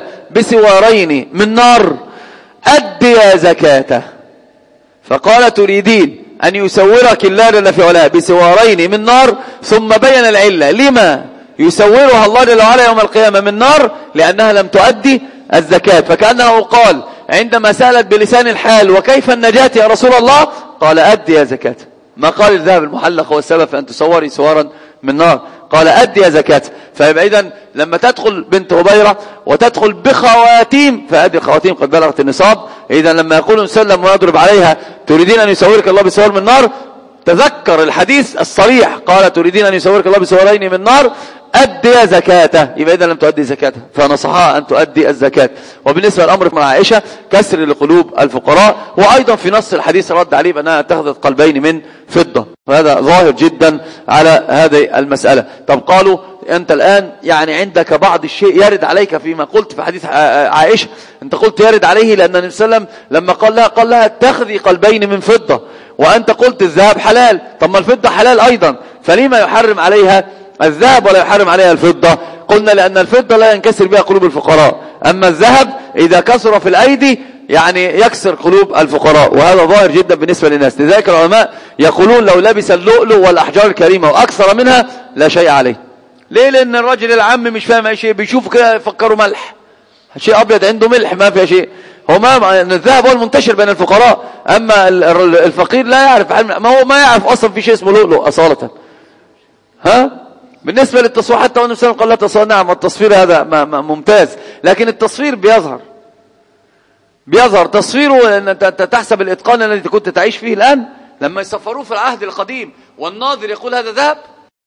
بسوارين من نار؟ أدي زكاته. فقال تريدين أن يسورك الله جل في علاه بسوارين من نار، ثم بين العلة لما يسورها الله جل وعلا يوم القيامة من نار، لأنها لم تؤدي الزكاة. فكأنه قال عندما سألت بلسان الحال وكيف النجاة يا رسول الله، قال أدي يا زكاة. ما قال الذهب المحلق هو السبب في أن تسوري سوارا من نار، قال أدي يا زكاة. فيبقى إذن لما تدخل بنت هبيرة وتدخل بخواتيم، فهذه الخواتيم قد بلغت النصاب. إذا لما يقول سلم ويضرب عليها تريدين أن يسورك الله بسوار من نار، تذكر الحديث الصريح، قال تريدين أن يسورك الله بسوارين من نار، أدي زكاته. يبقى إذا لم تؤدي زكاته، فنصحها أن تؤدي الزكاة. وبالنسبة للأمر مع عائشة كسر لقلوب الفقراء، وأيضا في نص الحديث رد عليه بأنها اتخذت قلبين من فضة، وهذا ظاهر جدا على هذه المسألة. طب قالوا أنت الآن يعني عندك بعض الشيء يرد عليك فيما قلت في حديث عائشة، أنت قلت يرد عليه لأن النبي صلى الله عليه وسلم لما قال لها اتخذي قلبين من فضة، وأنت قلت الذهب حلال، طب ما الفضة حلال أيضا، فلما يحرم عليها الذهب ولا يحرم عليها الفضة؟ قلنا لأن الفضة لا ينكسر بها قلوب الفقراء، أما الذهب إذا كسر في الأيدي يعني يكسر قلوب الفقراء، وهذا ظاهر جدا بالنسبة للناس. لذلك العلماء يقولون لو لبس اللؤلؤ والأحجار الكريمة وأكثر منها لا شيء عليه. ليه؟ لأن الرجل العام مش فاهم أي شيء، بيشوف كده يفكروا ملح، شيء أبيض عنده ملح ما فيها شيء. هو ما الذهب هو المنتشر بين الفقراء، أما الفقير لا يعرف، ما هو ما يعرف أصلا في شيء اسمه لؤلؤ أصالة. بالنسبة للتصوير حتى والنبي صلى الله عليه وسلم قال لا تصوير، نعم التصوير هذا ممتاز، لكن التصوير بيظهر تصويره أن تحسب الإتقان الذي كنت تعيش فيه الآن. لما يصفروه في العهد القديم والناظر يقول هذا ذهب،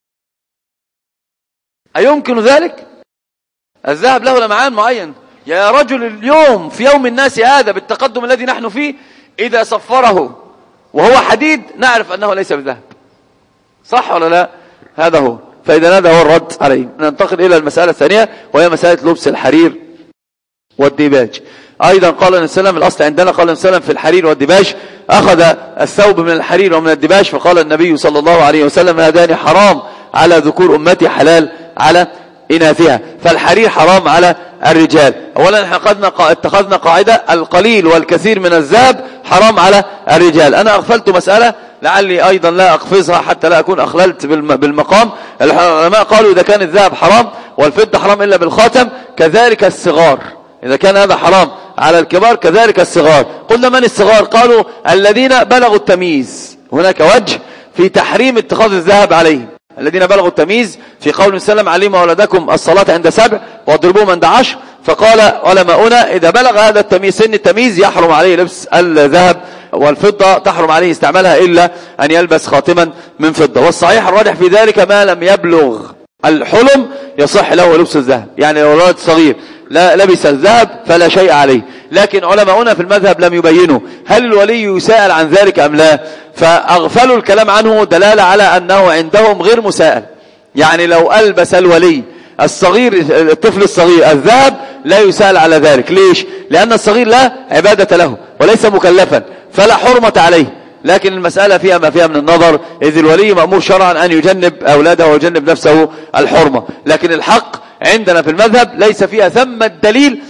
أيمكن ذلك؟ الذهب له لمعان معين. يا رجل اليوم في يوم الناس هذا بالتقدم الذي نحن فيه، إذا صفره وهو حديد نعرف أنه ليس بذهب، صح ولا لا؟ هذا هو. فإذا هذا هو الرد عليه. ننتقل إلى المسألة الثانية، وهي مسألة لبس الحرير والديباج. أيضا قال النبي صلى الله عليه وسلم، الأصل عندنا قال النبي صلى الله عليه وسلم في الحرير والديباج، أخذ الثوب من الحرير ومن الديباج، فقال النبي صلى الله عليه وسلم هذان حرام على ذكور أمتي حلال على إناثها. فالحرير حرام على الرجال. أولا اتخذنا قاعدة القليل والكثير من الذهب حرام على الرجال. أنا أغفلت مسألة لعلي أيضا لا أقفزها حتى لا أكون أخللت بالمقام. العلماء قالوا إذا كان الذهب حرام والفضة حرام إلا بالخاتم، كذلك الصغار، إذا كان هذا حرام على الكبار كذلك الصغار. قلنا من الصغار؟ قالوا الذين بلغوا التمييز. هناك وجه في تحريم اتخاذ الذهب عليهم، الذين بلغوا التمييز في قول وسلم علموا أولادكم الصلاة عند 7 واضربوهم عند 10. فقال علماؤنا إذا بلغ هذا التمييز سن التمييز يحرم عليه لبس الذهب، والفضة تحرم عليه استعمالها إلا أن يلبس خاتما من فضة. والصحيح الراجح في ذلك ما لم يبلغ الحلم يصح له لبس الذهب، يعني لو ولد صغير لا لبس الذهب فلا شيء عليه. لكن علماؤنا في المذهب لم يبينوا هل الولي يسأل عن ذلك أم لا، فأغفلوا الكلام عنه دلالة على أنه عندهم غير مسائل. يعني لو ألبس الولي الصغير الطفل الصغير الذهب لا يسأل على ذلك. ليش؟ لأن الصغير لا عبادة له وليس مكلفا فلا حرمة عليه. لكن المسألة فيها ما فيها من النظر، إذ الولي مأمور شرعا أن يجنب أولاده ويجنب نفسه الحرمة. لكن الحق عندنا في المذهب ليس فيها ثم الدليل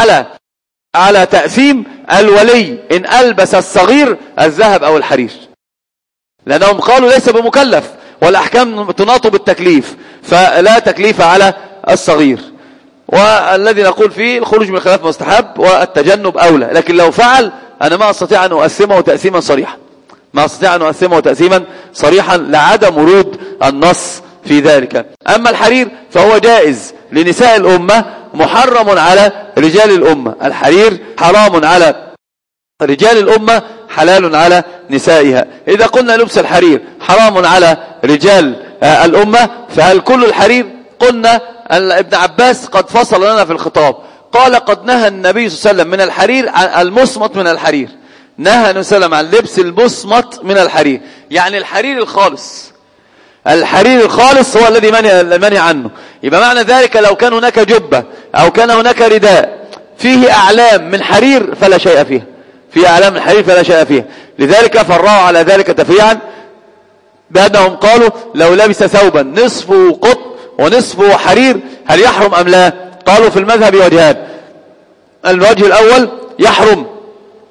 على تأثيم الولي إن ألبس الصغير الذهب أو الحرير، لأنهم قالوا ليس بمكلف والأحكام تناط بالتكليف، فلا تكليف على الصغير. والذي نقول فيه الخروج من الخلاف مستحب والتجنب أولى. لكن لو فعل أنا ما أستطيع أن أؤثمه تأثيما صريحا، ما أستطيع أن أؤثمه تأثيما صريحا لعدم ورود النص في ذلك. أما الحرير فهو جائز لنساء الأمة، محرم على رجال الأمة. الحرير حرام على رجال الأمة، حلال على نسائها. إذا قلنا لبس الحرير حرام على رجال الأمة، فهل كل الحرير؟ قلنا ابن عباس قد فصل لنا في الخطاب، قال قد نهى النبي صلى الله عليه وسلم من الحرير المصمت من الحرير، نهى النبي صلى الله عليه وسلم عن لبس المصمت من الحرير، يعني الحرير الخالص. الحرير الخالص هو الذي منهي عنه. يبقى معنى ذلك لو كان هناك جبة أو كان هناك رداء فيه أعلام من حرير فلا شيء فيه، فيه أعلام من حرير فلا شيء فيه. لذلك فرعوا على ذلك تفريعا بأنهم قالوا لو لبس ثوبا نصفه قطن ونصفه حرير هل يحرم أم لا؟ قالوا في المذهب وجهان. الوجه الأول يحرم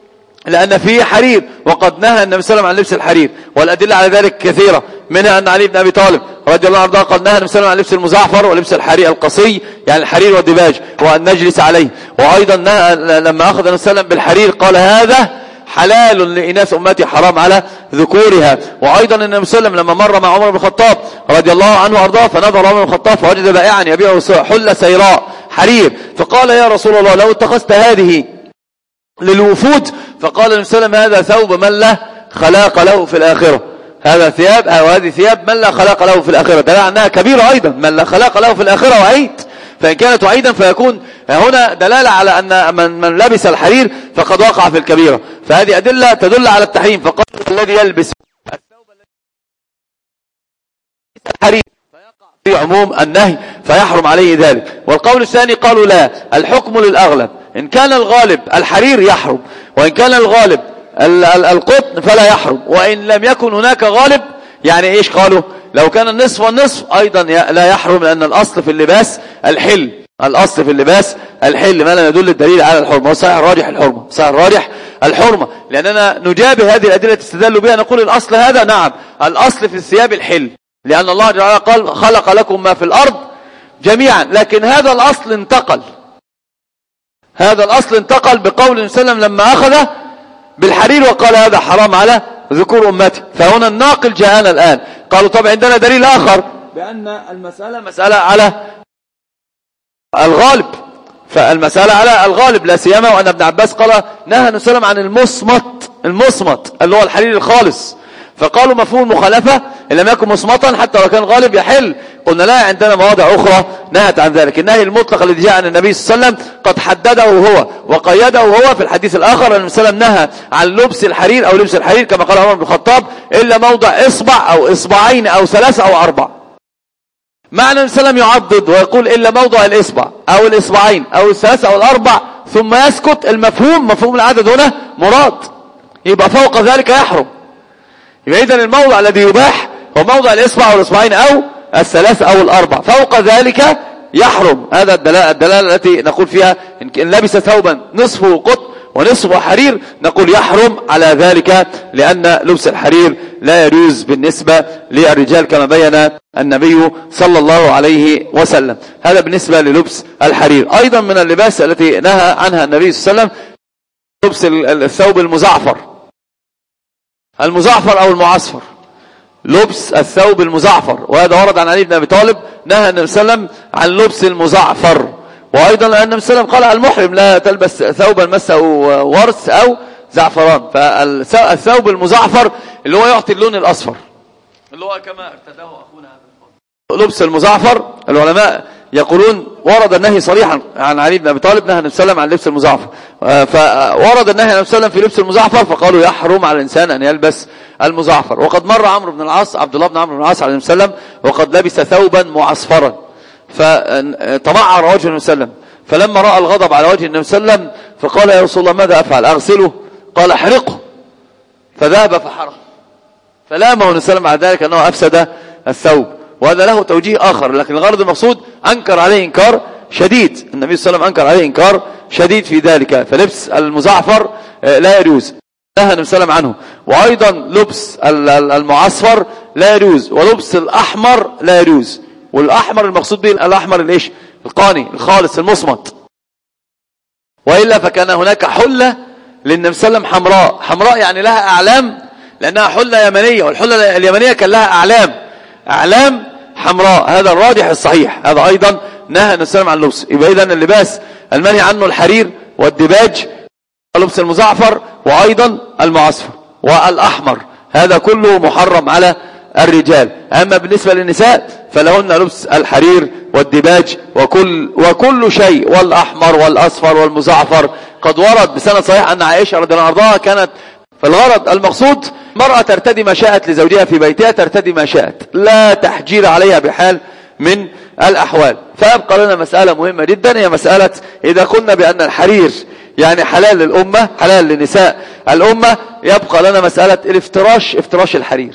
لأن فيه حرير، وقد نهى النبي صلى الله عليه وسلم عن لبس الحرير، والأدلة على ذلك كثيرة، منها أن علي بن أبي طالب رضي الله عنه قال نهى النبي صلى الله عليه وسلم عن لبس المزعفر ولبس الحرير القصي، يعني الحرير والدباج، وأن نجلس عليه. وأيضا نهى لما أخذ النبي صلى الله عليه وسلم بالحرير قال هذا حلال لإناث أمتي حرام على ذكورها. وأيضا النبي صلى الله عليه وسلم لما مر مع عمر بن الخطاب رضي الله عنه وأرضاه فنظر عمر بن الخطاب فوجد بائعا يبيع حلة سيراء حرير، فقال يا رسول الله لو اتخذت هذه للوفود، فقال النبي صلى الله عليه وسلم هذا ثوب من لا خلاق له في الآخرة، هذا ثياب أو هذه ثياب من لا خلاق له في الآخرة، دلالة أنها كبيرة أيضا، من لا خلاق له في الآخرة وعيد، فإن كانت وعيدا فيكون هنا دلالة على أن من لبس الحرير فقد وقع في الكبيرة، فهذه أدلة تدل على التحريم. فقال الذي يلبس الثوب الحرير فيقع في عموم النهي فيحرم عليه ذلك. والقول الثاني قالوا لا، الحكم للأغلب، إن كان الغالب الحرير يحرم، وإن كان الغالب القطن فلا يحرم، وإن لم يكن هناك غالب يعني إيش قالوا لو كان النصف والنصف أيضا لا يحرم، لأن الأصل في اللباس الحل، الأصل في اللباس الحل ما لا يدل الدليل على الحرمة، وصحيح الراجح الحرمة، صحيح الراجح الحرمة، لأننا نجابه هذه الأدلة تستدل بها نقول الأصل هذا نعم، الأصل في الثياب الحل، لأن الله جل وعلا قال خلق لكم ما في الأرض جميعا، لكن هذا الأصل انتقل، هذا الأصل انتقل بقول النبي صلى الله عليه وسلم لما أخذ بالحرير وقال هذا حرام على ذكور أمتي، فهنا الناقل جاءنا الآن. قالوا طبعا عندنا دليل آخر بأن المسألة مسألة على الغالب، فالمسألة على الغالب لا سيما وأن ابن عباس قال نهى النبي صلى الله عليه وسلم عن المصمت اللي هو الحرير الخالص، فقالوا مفهوم المخالفة إن لم يكن مصمتا حتى لو كان غالب يحل، قلنا لا، عندنا مواضع أخرى نهت عن ذلك. النهي المطلق الذي جاء عن النبي صلى الله عليه وسلم قد حدده هو وقيده هو في الحديث الآخر أن النبي صلى الله عليه وسلم نهى عن لبس الحرير أو لبس الحرير كما قال عمر بن الخطاب إلا موضع إصبع أو إصبعين أو 3 أو 4. معنى النبي صلى الله عليه وسلم يعضد ويقول إلا موضع الإصبع أو الإصبعين أو 3 أو 4 ثم يسكت، المفهوم مفهوم العدد هنا مراد، يبقى فوق ذلك يحرم، يبقى إذن الموضع الذي يباح هو موضع الإصبع أو الإصبعين أو 3 أو 4، فوق ذلك يحرم. هذا الدلالة التي نقول فيها إن لبس ثوبا نصفه قطن ونصفه حرير نقول يحرم على ذلك، لأن لبس الحرير لا يجوز بالنسبة للرجال كما بين النبي صلى الله عليه وسلم. هذا بالنسبة للبس الحرير. أيضا من اللباس التي نهى عنها النبي صلى الله عليه وسلم لبس الثوب المزعفر أو المعصفر، لبس الثوب المزعفر، وهذا ورد عن علي بن أبي طالب نهى النبي صلى الله عليه وسلم عن لبس المزعفر. وأيضا النبي صلى الله عليه وسلم قال المحرم لا تلبس ثوبا مسه ورس أو زعفران، فالثوب المزعفر اللي هو يعطي اللون الأصفر اللي هو كما ارتداه أخونا هذا. لبس المزعفر العلماء يقولون ورد النهي صريحا عن علي بن أبي طالب نهى النبي صلى الله عليه وسلم عن لبس المزعفر، فورد النهي عن النبي صلى الله عليه وسلم في لبس المزعفر فقالوا يحرم على الإنسان أن يلبس المزعفر. وقد مر عمرو بن العاص عبد الله بن عمرو بن العاص عليه النبي صلى الله عليه وسلم وقد لبس ثوبا معصفرا فتمعر وجه النبي صلى الله عليه وسلم، فلما رأى الغضب على وجه النبي صلى الله عليه وسلم فقال يا رسول الله ماذا أفعل أغسله؟ قال احرقه، فذهب فحرق، فلامه النبي صلى الله عليه وسلم بعد ذلك أنه أفسد الثوب. وهذا له توجيه آخر، لكن الغرض المقصود أنكر عليه إنكار شديد، النبي صلى الله عليه وسلم أنكر عليه إنكار شديد في ذلك، فلبس المزعفر لا يجوز، نهى النبي صلى الله عليه وسلم عنه. وأيضا لبس المعصفر لا يجوز، ولبس الأحمر لا يجوز، والأحمر المقصود به الأحمر الإيش القاني الخالص المصمت، وإلا فكان هناك حلة للنبي صلى الله عليه وسلم حمراء يعني لها أعلام، لأنها حلة يمنية، والحلة اليمنية كان لها أعلام حمراء، هذا الراجح الصحيح. هذا أيضا نهى النبي صلى الله عليه وسلم عن لبس. يبقى إذن اللباس المنهي عنه الحرير والدباج ولبس المزعفر وأيضا المعصفر والأحمر، هذا كله محرم على الرجال. أما بالنسبة للنساء فلهن لبس الحرير والدباج وكل شيء، والأحمر والأصفر والمزعفر. قد ورد بسند صحيح أن عائشة رضي الله عنها كانت، فالغرض المقصود مرأة ترتدي ما شاءت لزوجها في بيتها، ترتدي ما شاءت، لا تحجير عليها بحال من الأحوال. فيبقى لنا مسألة مهمة جدا، هي مسألة إذا قلنا بأن الحرير يعني حلال للأمة، حلال لنساء الأمة، يبقى لنا مسألة افتراش الحرير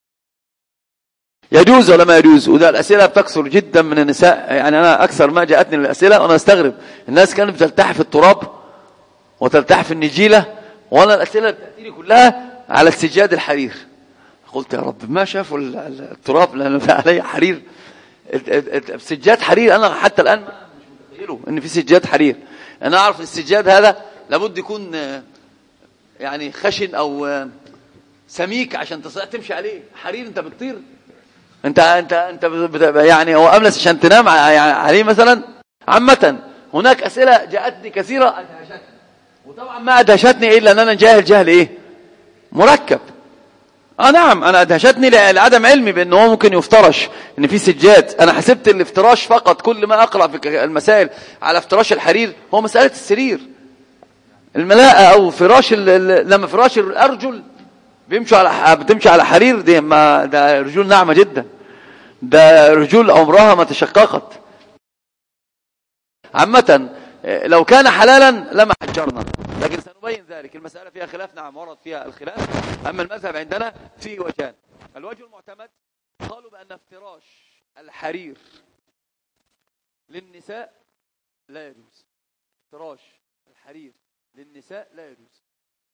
يجوز ولا ما يجوز. وده الأسئلة بتكثر جدا من النساء، يعني أنا أكثر ما جاءتني الأسئلة وأنا أستغرب، الناس كانت بتلتحف في التراب وتلتحف في النجيلة وانا الاسئله اللي بتاتيني كلها على السجاد الحرير. قلت يا رب ما شافوا التراب لانه عليه حرير، سجاد حرير. انا حتى الان مش متخيله ان في سجاد حرير. انا اعرف السجاد هذا لابد يكون يعني خشن او سميك عشان تمشي عليه. حرير انت بتطير، انت يعني هو املس عشان تنام عليه مثلا. عامه هناك اسئله جاءتني كثيره ادهشتني، وطبعا ما ادهشتني الا ان انا جهل ايه مركب. نعم انا ادهشتني لعدم علمي بان هو ممكن يفترش ان في سجاد. انا حسبت الافتراش فقط، كل ما اقرا في المسائل على افتراش الحرير هو مساله السرير الملاءه او فراش لما فراش الارجل بتمشي على حرير، دي ما ده رجول ناعمه جدا، ده رجول عمرها ما تشققت. عامه لو كان حلالا لما حجرنا، لكن سنبين ذلك. المسألة فيها خلاف، نعم ورد فيها الخلاف. أما المذهب عندنا فيه وجهان. الوجه المعتمد قالوا بأن افتراش الحرير للنساء لا يجوز. افتراش الحرير للنساء لا يجوز،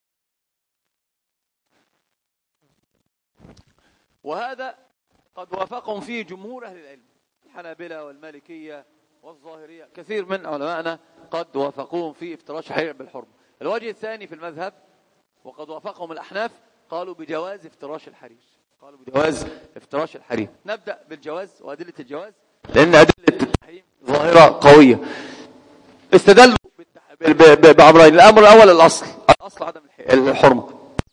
وهذا قد وافقهم فيه جمهور أهل العلم، الحنابلة والمالكية والظاهرية. كثير من علمائنا قد وافقوهم في افتراش الحرير بالحرمة. الوجه الثاني في المذهب وقد وافقهم الأحناف قالوا بجواز افتراش الحرير، قالوا بجواز افتراش الحرير. نبدأ بالجواز وأدلة الجواز لأن أدلة التحريم ظاهرة قوية. استدلوا بأمرين. الأمر الأول الأصل عدم الحرمة،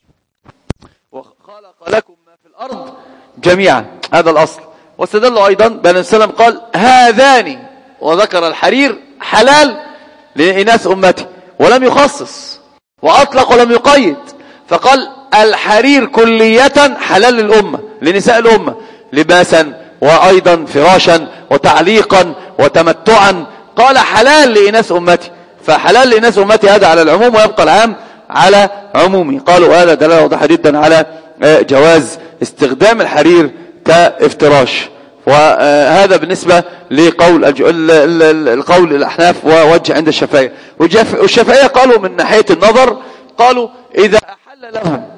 وخلق لكم ما في الأرض جميعا، هذا الأصل. واستدلوا أيضا بأن السلام قال هذان، وذكر الحرير حلال لإناث أمتي ولم يخصص، وأطلق ولم يقيد، فقال الحرير كلية حلال للأمة لنساء الأمة، لباسا وأيضا فراشا وتعليقا وتمتعا. قال حلال لإناث أمتي، فحلال لإناث أمتي هذا على العموم ويبقى العام على عمومي. قالوا هذا دلالة واضحة جدا على جواز استخدام الحرير كافتراش. وهذا بالنسبة لقول القول الأحناف ووجه عند الشافعية. والشافعية قالوا من ناحية النظر، قالوا إذا أحل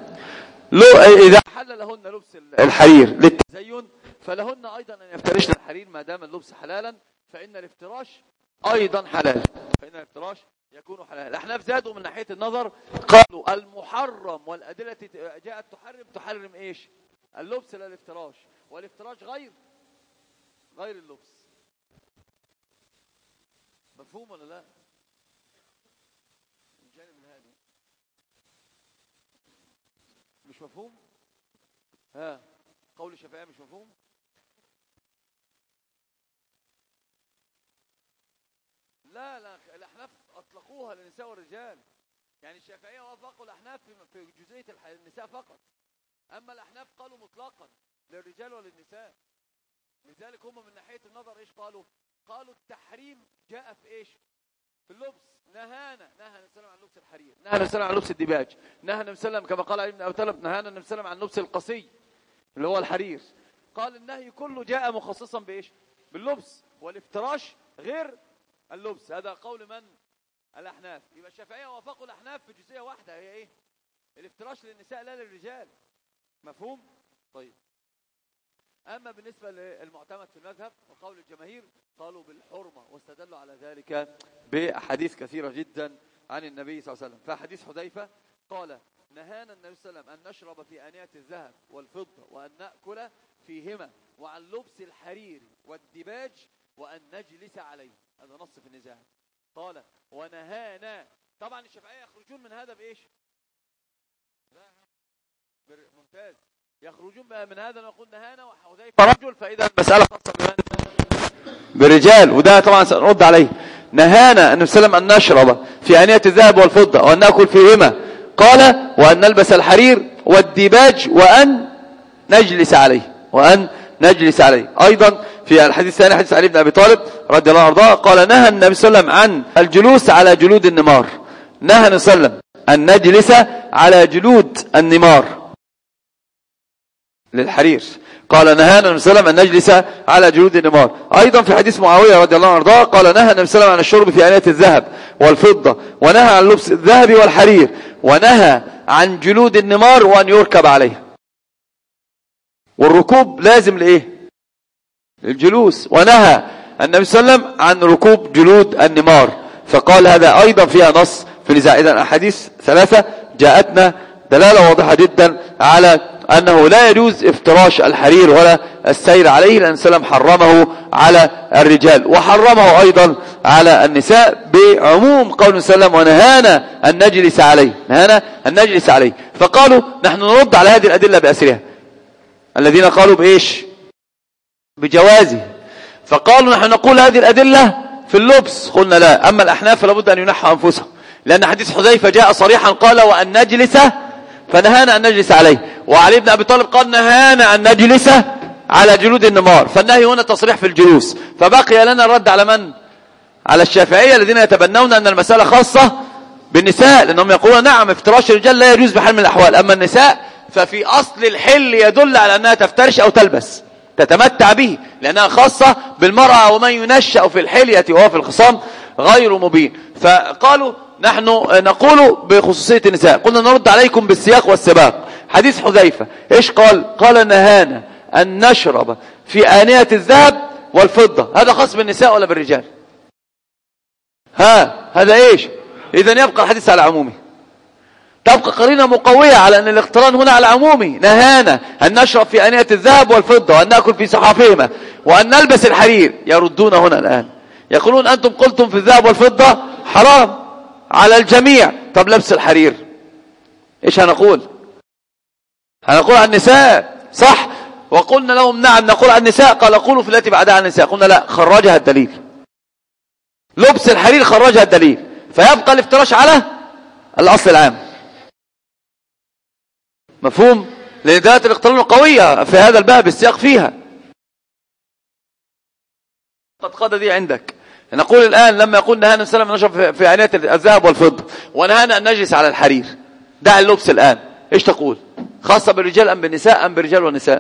لهن لبس الحرير للتزين فلهن أيضا أن يفترشن الحرير ما دام اللبس حلالا، فإن الافتراش أيضا حلال، فإن الافتراش يكون حلال. الأحناف زادوا من ناحية النظر، قالوا المحرم والأدلة جاءت تحرم إيش؟ اللبس لا الافتراش، والافتراش غير اللبس. مفهوم ولا لا؟ الجانب الهادي مش مفهوم؟ قول الشافعية مش مفهوم؟ لا الأحناف أطلقوها للنساء والرجال. يعني الشافعية وافقوا الأحناف في جزئية النساء فقط، أما الأحناف قالوا مطلقا للرجال وللنساء. لذلك هم من ناحية النظر إيش قالوا؟ قالوا التحريم جاء في إيش؟ في اللبس. نهانا النبي صلى الله عليه وسلم عن لبس الحرير، نهانا النبي صلى الله عليه وسلم عن لبس الديباج، نهانا النبي صلى الله عليه وسلم كما قال علي بن أبي طالب نهانا النبي صلى الله عليه وسلم عن لبس القصي اللي هو الحرير. قال النهي كله جاء مخصصا بإيش؟ باللبس، والافتراش غير اللبس. هذا قول من؟ الأحناف. يبقى الشافعية وافقوا الأحناف في جزئية واحدة، هي إيه؟ الافتراش للنساء لا للرجال. مفهوم؟ طيب. أما بالنسبة للمعتمد في المذهب وقول الجماهير قالوا بالحرمة، واستدلوا على ذلك بأحاديث كثيرة جدا عن النبي صلى الله عليه وسلم. فحديث حذيفة قال نهانا النبي صلى الله عليه وسلم أن نشرب في آنية الذهب والفضة وأن نأكل فيهما، وعن لبس الحرير والديباج وأن نجلس عليه. هذا نص في النزاع. قال ونهانا. طبعا الشافعية يخرجون من هذا بإيش؟ ممتاز. يخرجون من هذا ونقول نهانا وحذيفة رجل، فإذا المسألة خاصة بالرجال، وده طبعا سنرد عليه. نهانا النبي صلى الله عليه وسلم أن نشرب في آنية الذهب والفضة وأن نأكل فيهما، قال وأن نلبس الحرير والديباج وأن نجلس عليه، أيضا في الحديث الثاني حديث علي بن أبي طالب رضي الله عنه قال نهى النبي صلى الله عليه وسلم عن الجلوس على جلود النمار، نهى النبي صلى الله عليه وسلم أن نجلس على جلود النمار للحرير. قال نهانا النبي صلى الله عليه وسلم أن نجلس على جلود النمار. أيضا في حديث معاوية رضي الله عنه قال نهى النبي صلى الله عليه وسلم عن الشرب في آنية الذهب والفضة ونهى عن لبس الذهب والحرير، ونهى عن جلود النمار وأن يركب عليها. والركوب لازم لإيه؟ الجلوس. ونهى النبي صلى الله عليه وسلم عن ركوب جلود النمار، فقال هذا أيضا فيها نص في نزاع. إذن أحاديث ثلاثة جاءتنا دلالة واضحة جدا على أنه لا يجوز افتراش الحرير ولا السير عليه، لأن السلام حرمه على الرجال وحرمه أيضا على النساء بعموم قول السلام ونهانا أن نجلس عليه، نهانا أن نجلس عليه. فقالوا نحن نرد على هذه الأدلة بأسرها، الذين قالوا بإيش؟ بجوازه. فقالوا نحن نقول هذه الأدلة في اللبس، قلنا لا. أما الأحناف فلابد أن ينحوا أنفسهم، لأن حديث حذيفة جاء صريحا قال وأن نجلس، فنهانا أن نجلس عليه. وعلي بن أبي طالب قال نهانا أن نجلس على جلود النمار، فالنهي هنا تصريح في الجلوس. فبقي لنا الرد على من؟ على الشافعية الذين يتبنون أن المسألة خاصة بالنساء، لأنهم يقولون نعم افتراش الرجال لا يجوز بحال من الأحوال، أما النساء ففي أصل الحل يدل على أنها تفترش أو تلبس تتمتع به، لأنها خاصة بالمرأة ومن ينشأ في الحلية وهو في الخصام غير مبين. فقالوا نحن نقول بخصوصية النساء. قلنا نرد عليكم بالسياق والسباق. حديث حذيفة ايش قال؟ قال نهانا أن نشرب في آنية الذهب والفضة. هذا خاص بالنساء ولا بالرجال؟ هذا ايش؟ إذن يبقى الحديث على عمومه، تبقى قرينة مقوية على أن الاقتران هنا على عمومي. نهانا أن نشرب في آنية الذهب والفضة وأن نأكل في صحافهما وأن نلبس الحرير. يردون هنا الآن يقولون أنتم قلتم في الذهب والفضة حرام على الجميع، طب لبس الحرير إيش هنقول؟ هنقول عن النساء صح؟ وقلنا لهم نعم نقول عن النساء. قال قولوا في التي بعدها عن النساء. قلنا لا، خرجها الدليل، لبس الحرير خرجها الدليل، فيبقى الافتراش على الأصل العام. مفهوم؟ لأن دلالة الاقتران قوية في هذا الباب، السياق فيها قد دي عندك. نقول الآن لما يقول نهانا السلام نشرب في آنية الذهب والفضة ونهانا أن نجلس على الحرير، دع اللبس الآن، إيش تقول؟ خاصة بالرجال أم بالنساء أم بالرجال والنساء؟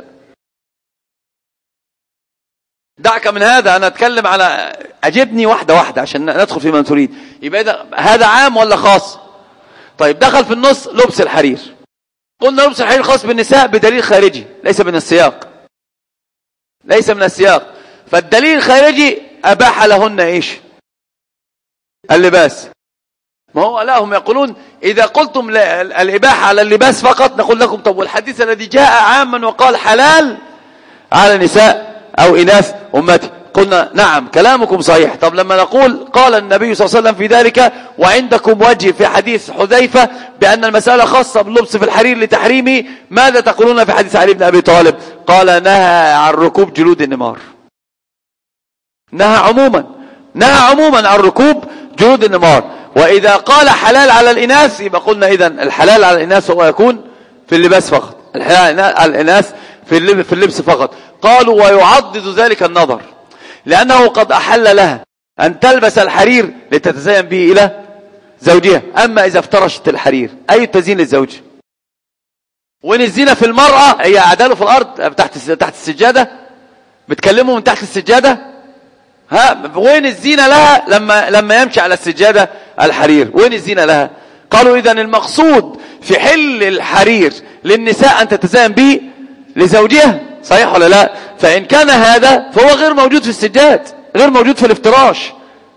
دعك من هذا، أنا أتكلم على أجبني واحدة واحدة عشان ندخل فيما تريد. يبقى هذا عام ولا خاص؟ طيب دخل في النص لبس الحرير، قلنا لبس الحرير خاص بالنساء بدليل خارجي ليس من السياق، ليس من السياق. فالدليل الخارجي أباح لهن إيش؟ اللباس. ما هو لا، هم يقولون إذا قلتم الإباحة على اللباس فقط نقول لكم طب والحديث الذي جاء عاما وقال حلال على نساء أو إناث أمتي. قلنا نعم كلامكم صحيح. طب لما نقول قال النبي صلى الله عليه وسلم في ذلك وعندكم وجه في حديث حذيفة بأن المسألة خاصة باللبس في الحرير لتحريمه، ماذا تقولون في حديث علي بن أبي طالب؟ قال نهى عن ركوب جلود النمار، نهى عموما عن ركوب جلود النمار. وإذا قال حلال على الإناث يبقى قلنا إذن الحلال على الإناث هو يكون في اللباس فقط، الحلال على الإناث في اللبس فقط. قالوا ويعضد ذلك النظر، لأنه قد أحل لها أن تلبس الحرير لتتزين به إلى زوجها. أما إذا افترشت الحرير أي التزيين للزوج؟ وين الزينة في المرأة؟ هي عداله في الأرض تحت السجادة، بتكلمه من تحت السجادة. وين الزينة لها لما يمشي على السجادة الحرير؟ وين الزينة لها؟ قالوا إذن المقصود في حل الحرير للنساء أن تتزين به لزوجها، صحيح ولا لا؟ فإن كان هذا فهو غير موجود في السجاد، غير موجود في الافتراش.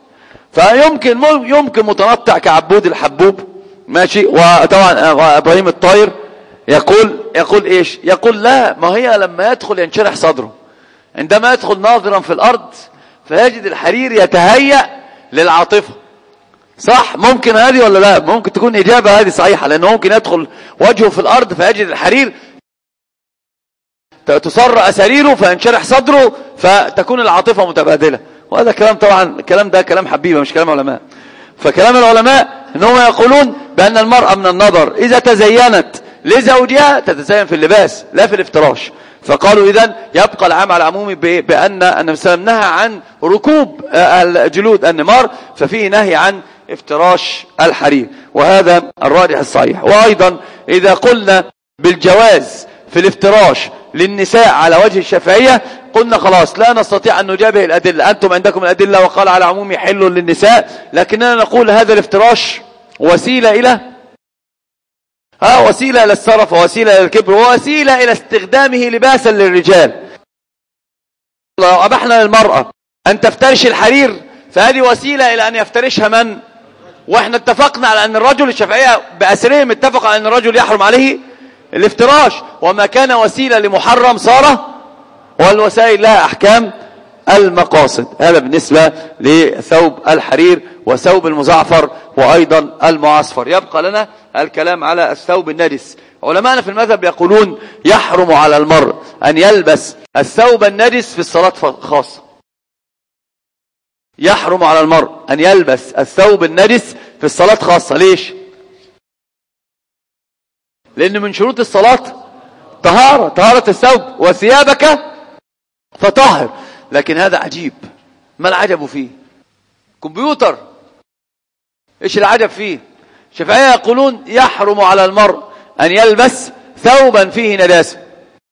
فيمكن متنطع كعبود الحبوب ماشي. وطبعا إبراهيم الطاير يقول إيش؟ يقول لا، ما هي لما يدخل ينشرح صدره، عندما يدخل ناظرا في الأرض فيجد الحرير يتهيأ للعاطفة. صح؟ ممكن هذه ولا لا؟ ممكن تكون إجابة هذه صحيحة، لأنه ممكن يدخل وجهه في الأرض فيجد الحرير تصر أساريره فينشرح صدره فتكون العاطفة متبادلة. وهذا كلام طبعا الكلام ده كلام حبيبة مش كلام علماء. فكلام العلماء إنهم يقولون بأن المرأة من النظر إذا تزينت لزوجها تتزين في اللباس لا في الافتراش. فقالوا إذن يبقى العام على العموم بأن النبي صلى الله عليه وسلم نهى عن ركوب جلود النمار، ففيه نهي عن افتراش الحرير، وهذا الراجح الصحيح. وأيضا إذا قلنا بالجواز في الافتراش للنساء على وجه الشافعية قلنا خلاص لا نستطيع أن نجابه الأدلة، أنتم عندكم الأدلة وقال على عموم حل للنساء، لكننا نقول هذا الافتراش وسيلة إلى وسيلة إلى السرف ووسيلة إلى الكبر ووسيلة إلى استخدامه لباسا للرجال. لو أبحنا للمرأة أن تفترش الحرير فهذه وسيلة إلى أن يفترشها من؟ وإحنا اتفقنا على أن الرجل، الشافعية بأسرهم اتفق على أن الرجل يحرم عليه الافتراش، وما كان وسيلة لمحرم صار، والوسائل لها أحكام المقاصد. هذا بالنسبة لثوب الحرير وثوب المزعفر وأيضا المعصفر. يبقى لنا الكلام على الثوب النجس. علماءنا في المذهب يقولون يحرم على المرء أن يلبس الثوب النجس في الصلاة خاصة. يحرم على المرء أن يلبس الثوب النجس في الصلاة خاصة. ليش؟ لأن من شروط الصلاة طهارة الثوب، وثيابك فطهر. لكن هذا عجيب، ما العجب فيه؟ كمبيوتر، ايش العجب فيه؟ الشافعية يقولون يحرم على المرء أن يلبس ثوبا فيه نجاسة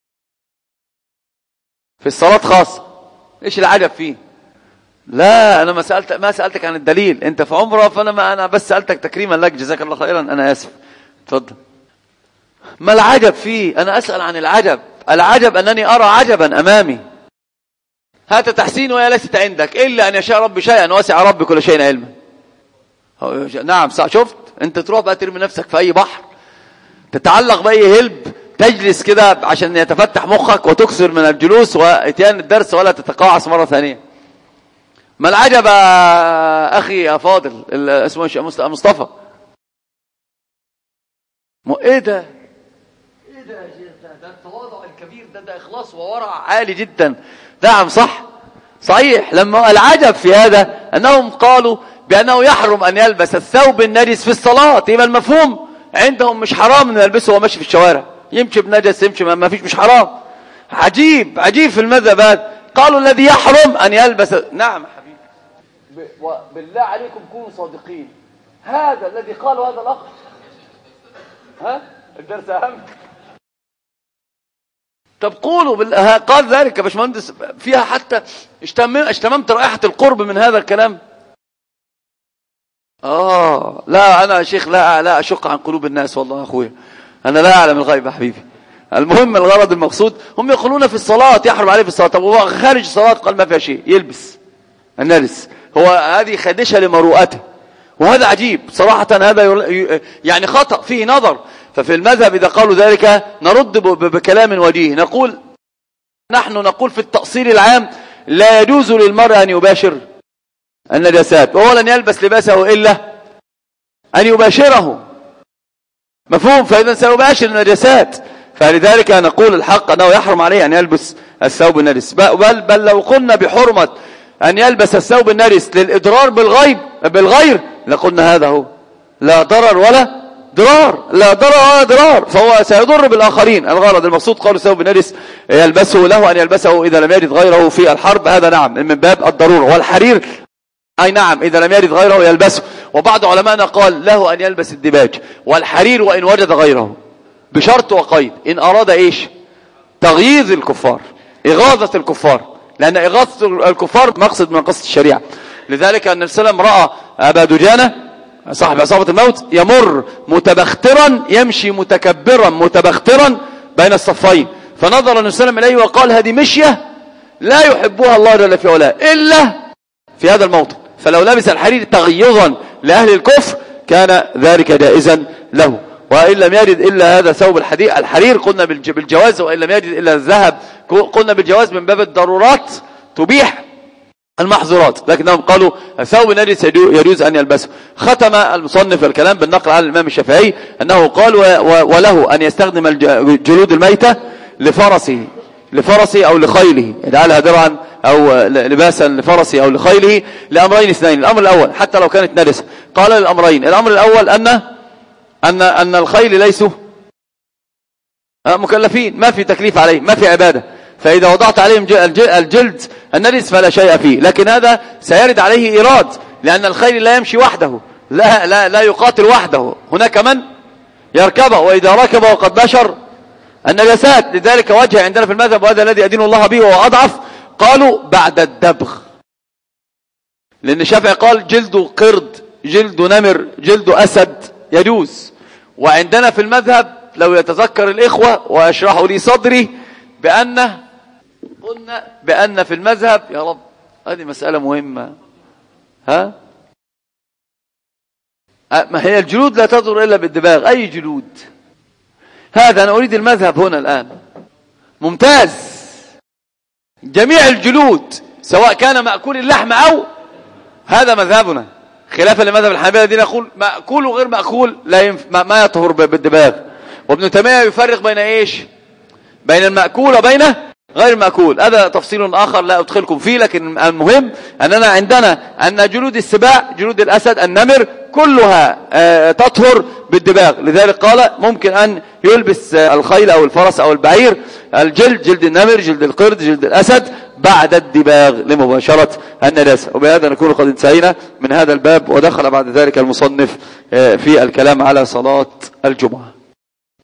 في الصلاة خاصة. ايش العجب فيه؟ لا، أنا ما سألتك عن الدليل، أنت في عمره، أنا بس سألتك تكريما لك، جزاك الله خيرا، أنا آسف. تفضل. ما العجب فيه؟ أنا أسأل عن العجب. العجب أنني أرى عجبا أمامي. هذا تحسين وهي ليست عندك، إلا أن يشاء ربي شيئا وسع ربي كل شيء علما. نعم، شفت؟ أنت تروح بقى ترمي نفسك في أي بحر، تتعلق بأي هلب، تجلس كده عشان يتفتح مخك وتكثر من الجلوس واتيان الدرس ولا تتقاعس مرة ثانية. ما العجب أخي يا فاضل، اسمه مصطفى، ايه ده يا شيخ؟ ده التواضع الكبير، ده إخلاص وورع عالي جدا. نعم صحيح. لما العجب في هذا أنهم قالوا بأنه يحرم أن يلبس الثوب النجس في الصلاة، يبقى المفهوم عندهم مش حرام أن يلبسه وهو ماشي في الشوارع، يمشي بنجس، يمشي ما فيش، مش حرام. عجيب في المذهب. قالوا الذي يحرم أن يلبس. نعم يا حبيبي، بالله عليكم كونوا صادقين. هذا الذي قاله هذا الأخ، الدرس أهم. طب قولوا قال ذلك يا باشمهندس، فيها حتى اشتممت رائحة القرب من هذا الكلام. لا أنا يا شيخ لا أشق عن قلوب الناس، والله يا أخويا أنا لا أعلم الغيب يا حبيبي. المهم الغرض المقصود، هم يقولون في الصلاة يحرم عليه في الصلاة. طب هو خارج الصلاة قال ما فيها شيء، يلبس النجس، هذه خادشة لمروءته، وهذا عجيب صراحة. هذا يعني خطأ فيه نظر. ففي المذهب إذا قالوا ذلك نرد بكلام وجيه، نحن نقول في التأصيل العام لا يجوز للمرء أن يباشر النجاسات، وهو لن يلبس لباسه إلا أن يباشره، مفهوم؟ فإذا سيباشر النجاسات. فلذلك نقول الحق أنه يحرم عليه أن يلبس الثوب النجس. بل لو قلنا بحرمة أن يلبس الثوب النجس للإضرار بالغير لقلنا هذا هو، لا ضرر ولا ضرار، فهو سيضر بالآخرين. الغرض المقصود قول الثوب النجس يلبسه، له أن يلبسه إذا لم يجد غيره في الحرب، هذا نعم من باب الضرورة. والحرير أي نعم إذا لم يجد غيره يلبسه. وبعض علماءنا قال له أن يلبس الدباج والحرير وإن وجد غيره، بشرط وقيد، إن أراد إيش؟ تغييظ الكفار، إغاظة الكفار، لأن إغاظة الكفار مقصد من قصد الشريعة. لذلك أن السلام رأى أبا دجانة صاحب عصابة الموت يمر متبخترا، يمشي متكبرا متبخترا بين الصفين، فنظر النبي صلى الله عليه وسلم إليه وقال هذه مشية لا يحبها الله جل في علاه إلا في هذا الموطن. فلو لبس الحرير تغيظا لأهل الكفر كان ذلك جائزا له. وإن لم يجد إلا هذا ثوب الحرير قلنا بالجواز، وإن لم يجد إلا الذهب قلنا بالجواز من باب الضرورات تبيح المحظورات. لكنهم قالوا الثوب النجس يجوز أن يلبسه. ختم المصنف الكلام بالنقل على الإمام الشافعي أنه قال وله أن يستخدم الجلود الميتة لفرسه أو لخيله، يجعلها درعا أو لباسا لفرسه أو لخيله، لأمرين اثنين. الأمر الأول حتى لو كانت نجسة، قال الأمرين. الأمر الأول أن الخيل ليسوا مكلفين، ما في تكليف عليه، ما في عبادة، فإذا وضعت عليهم الجلد النجس فلا شيء فيه. لكن هذا سيرد عليه إيراد، لأن الخيل لا يمشي وحده، لا يقاتل وحده، هناك من يركبه، وإذا ركب وقد بشر النجاسات. لذلك وجه عندنا في المذهب، وهذا الذي أدين الله به وهو أضعف، قالوا بعد الدبغ، لأن الشافعي قال جلد قرد، جلد نمر، جلد أسد يجوز، وعندنا في المذهب لو يتذكر الإخوة ويشرحوا لي صدري قلنا بأن في المذهب يا رب هذه مسألة مهمة. ها ما هي الجلود لا تظهر إلا بالدباغ. أي جلود؟ هذا أنا أريد المذهب هنا الآن. ممتاز. جميع الجلود سواء كان مأكول اللحم أو، هذا مذهبنا خلافا لمذهب الحنابلة الذين يقول مأكول وغير مأكول لا ما يطهر بالدباغ. وابن تيمية يفرق بين ايش؟ بين المأكول وبين غير المأكول. هذا تفصيل آخر لا أدخلكم فيه، لكن المهم أننا عندنا أن جلود السباع، جلود الأسد، النمر، كلها تطهر بالدباغ. لذلك قال ممكن أن يلبس الخيل أو الفرس أو البعير الجلد، جلد النمر، جلد القرد، جلد الأسد، بعد الدباغ لمباشرة النجاسة. وبهذا نكون قد انتهينا من هذا الباب، ودخل بعد ذلك المصنف في الكلام على صلاة الجمعة.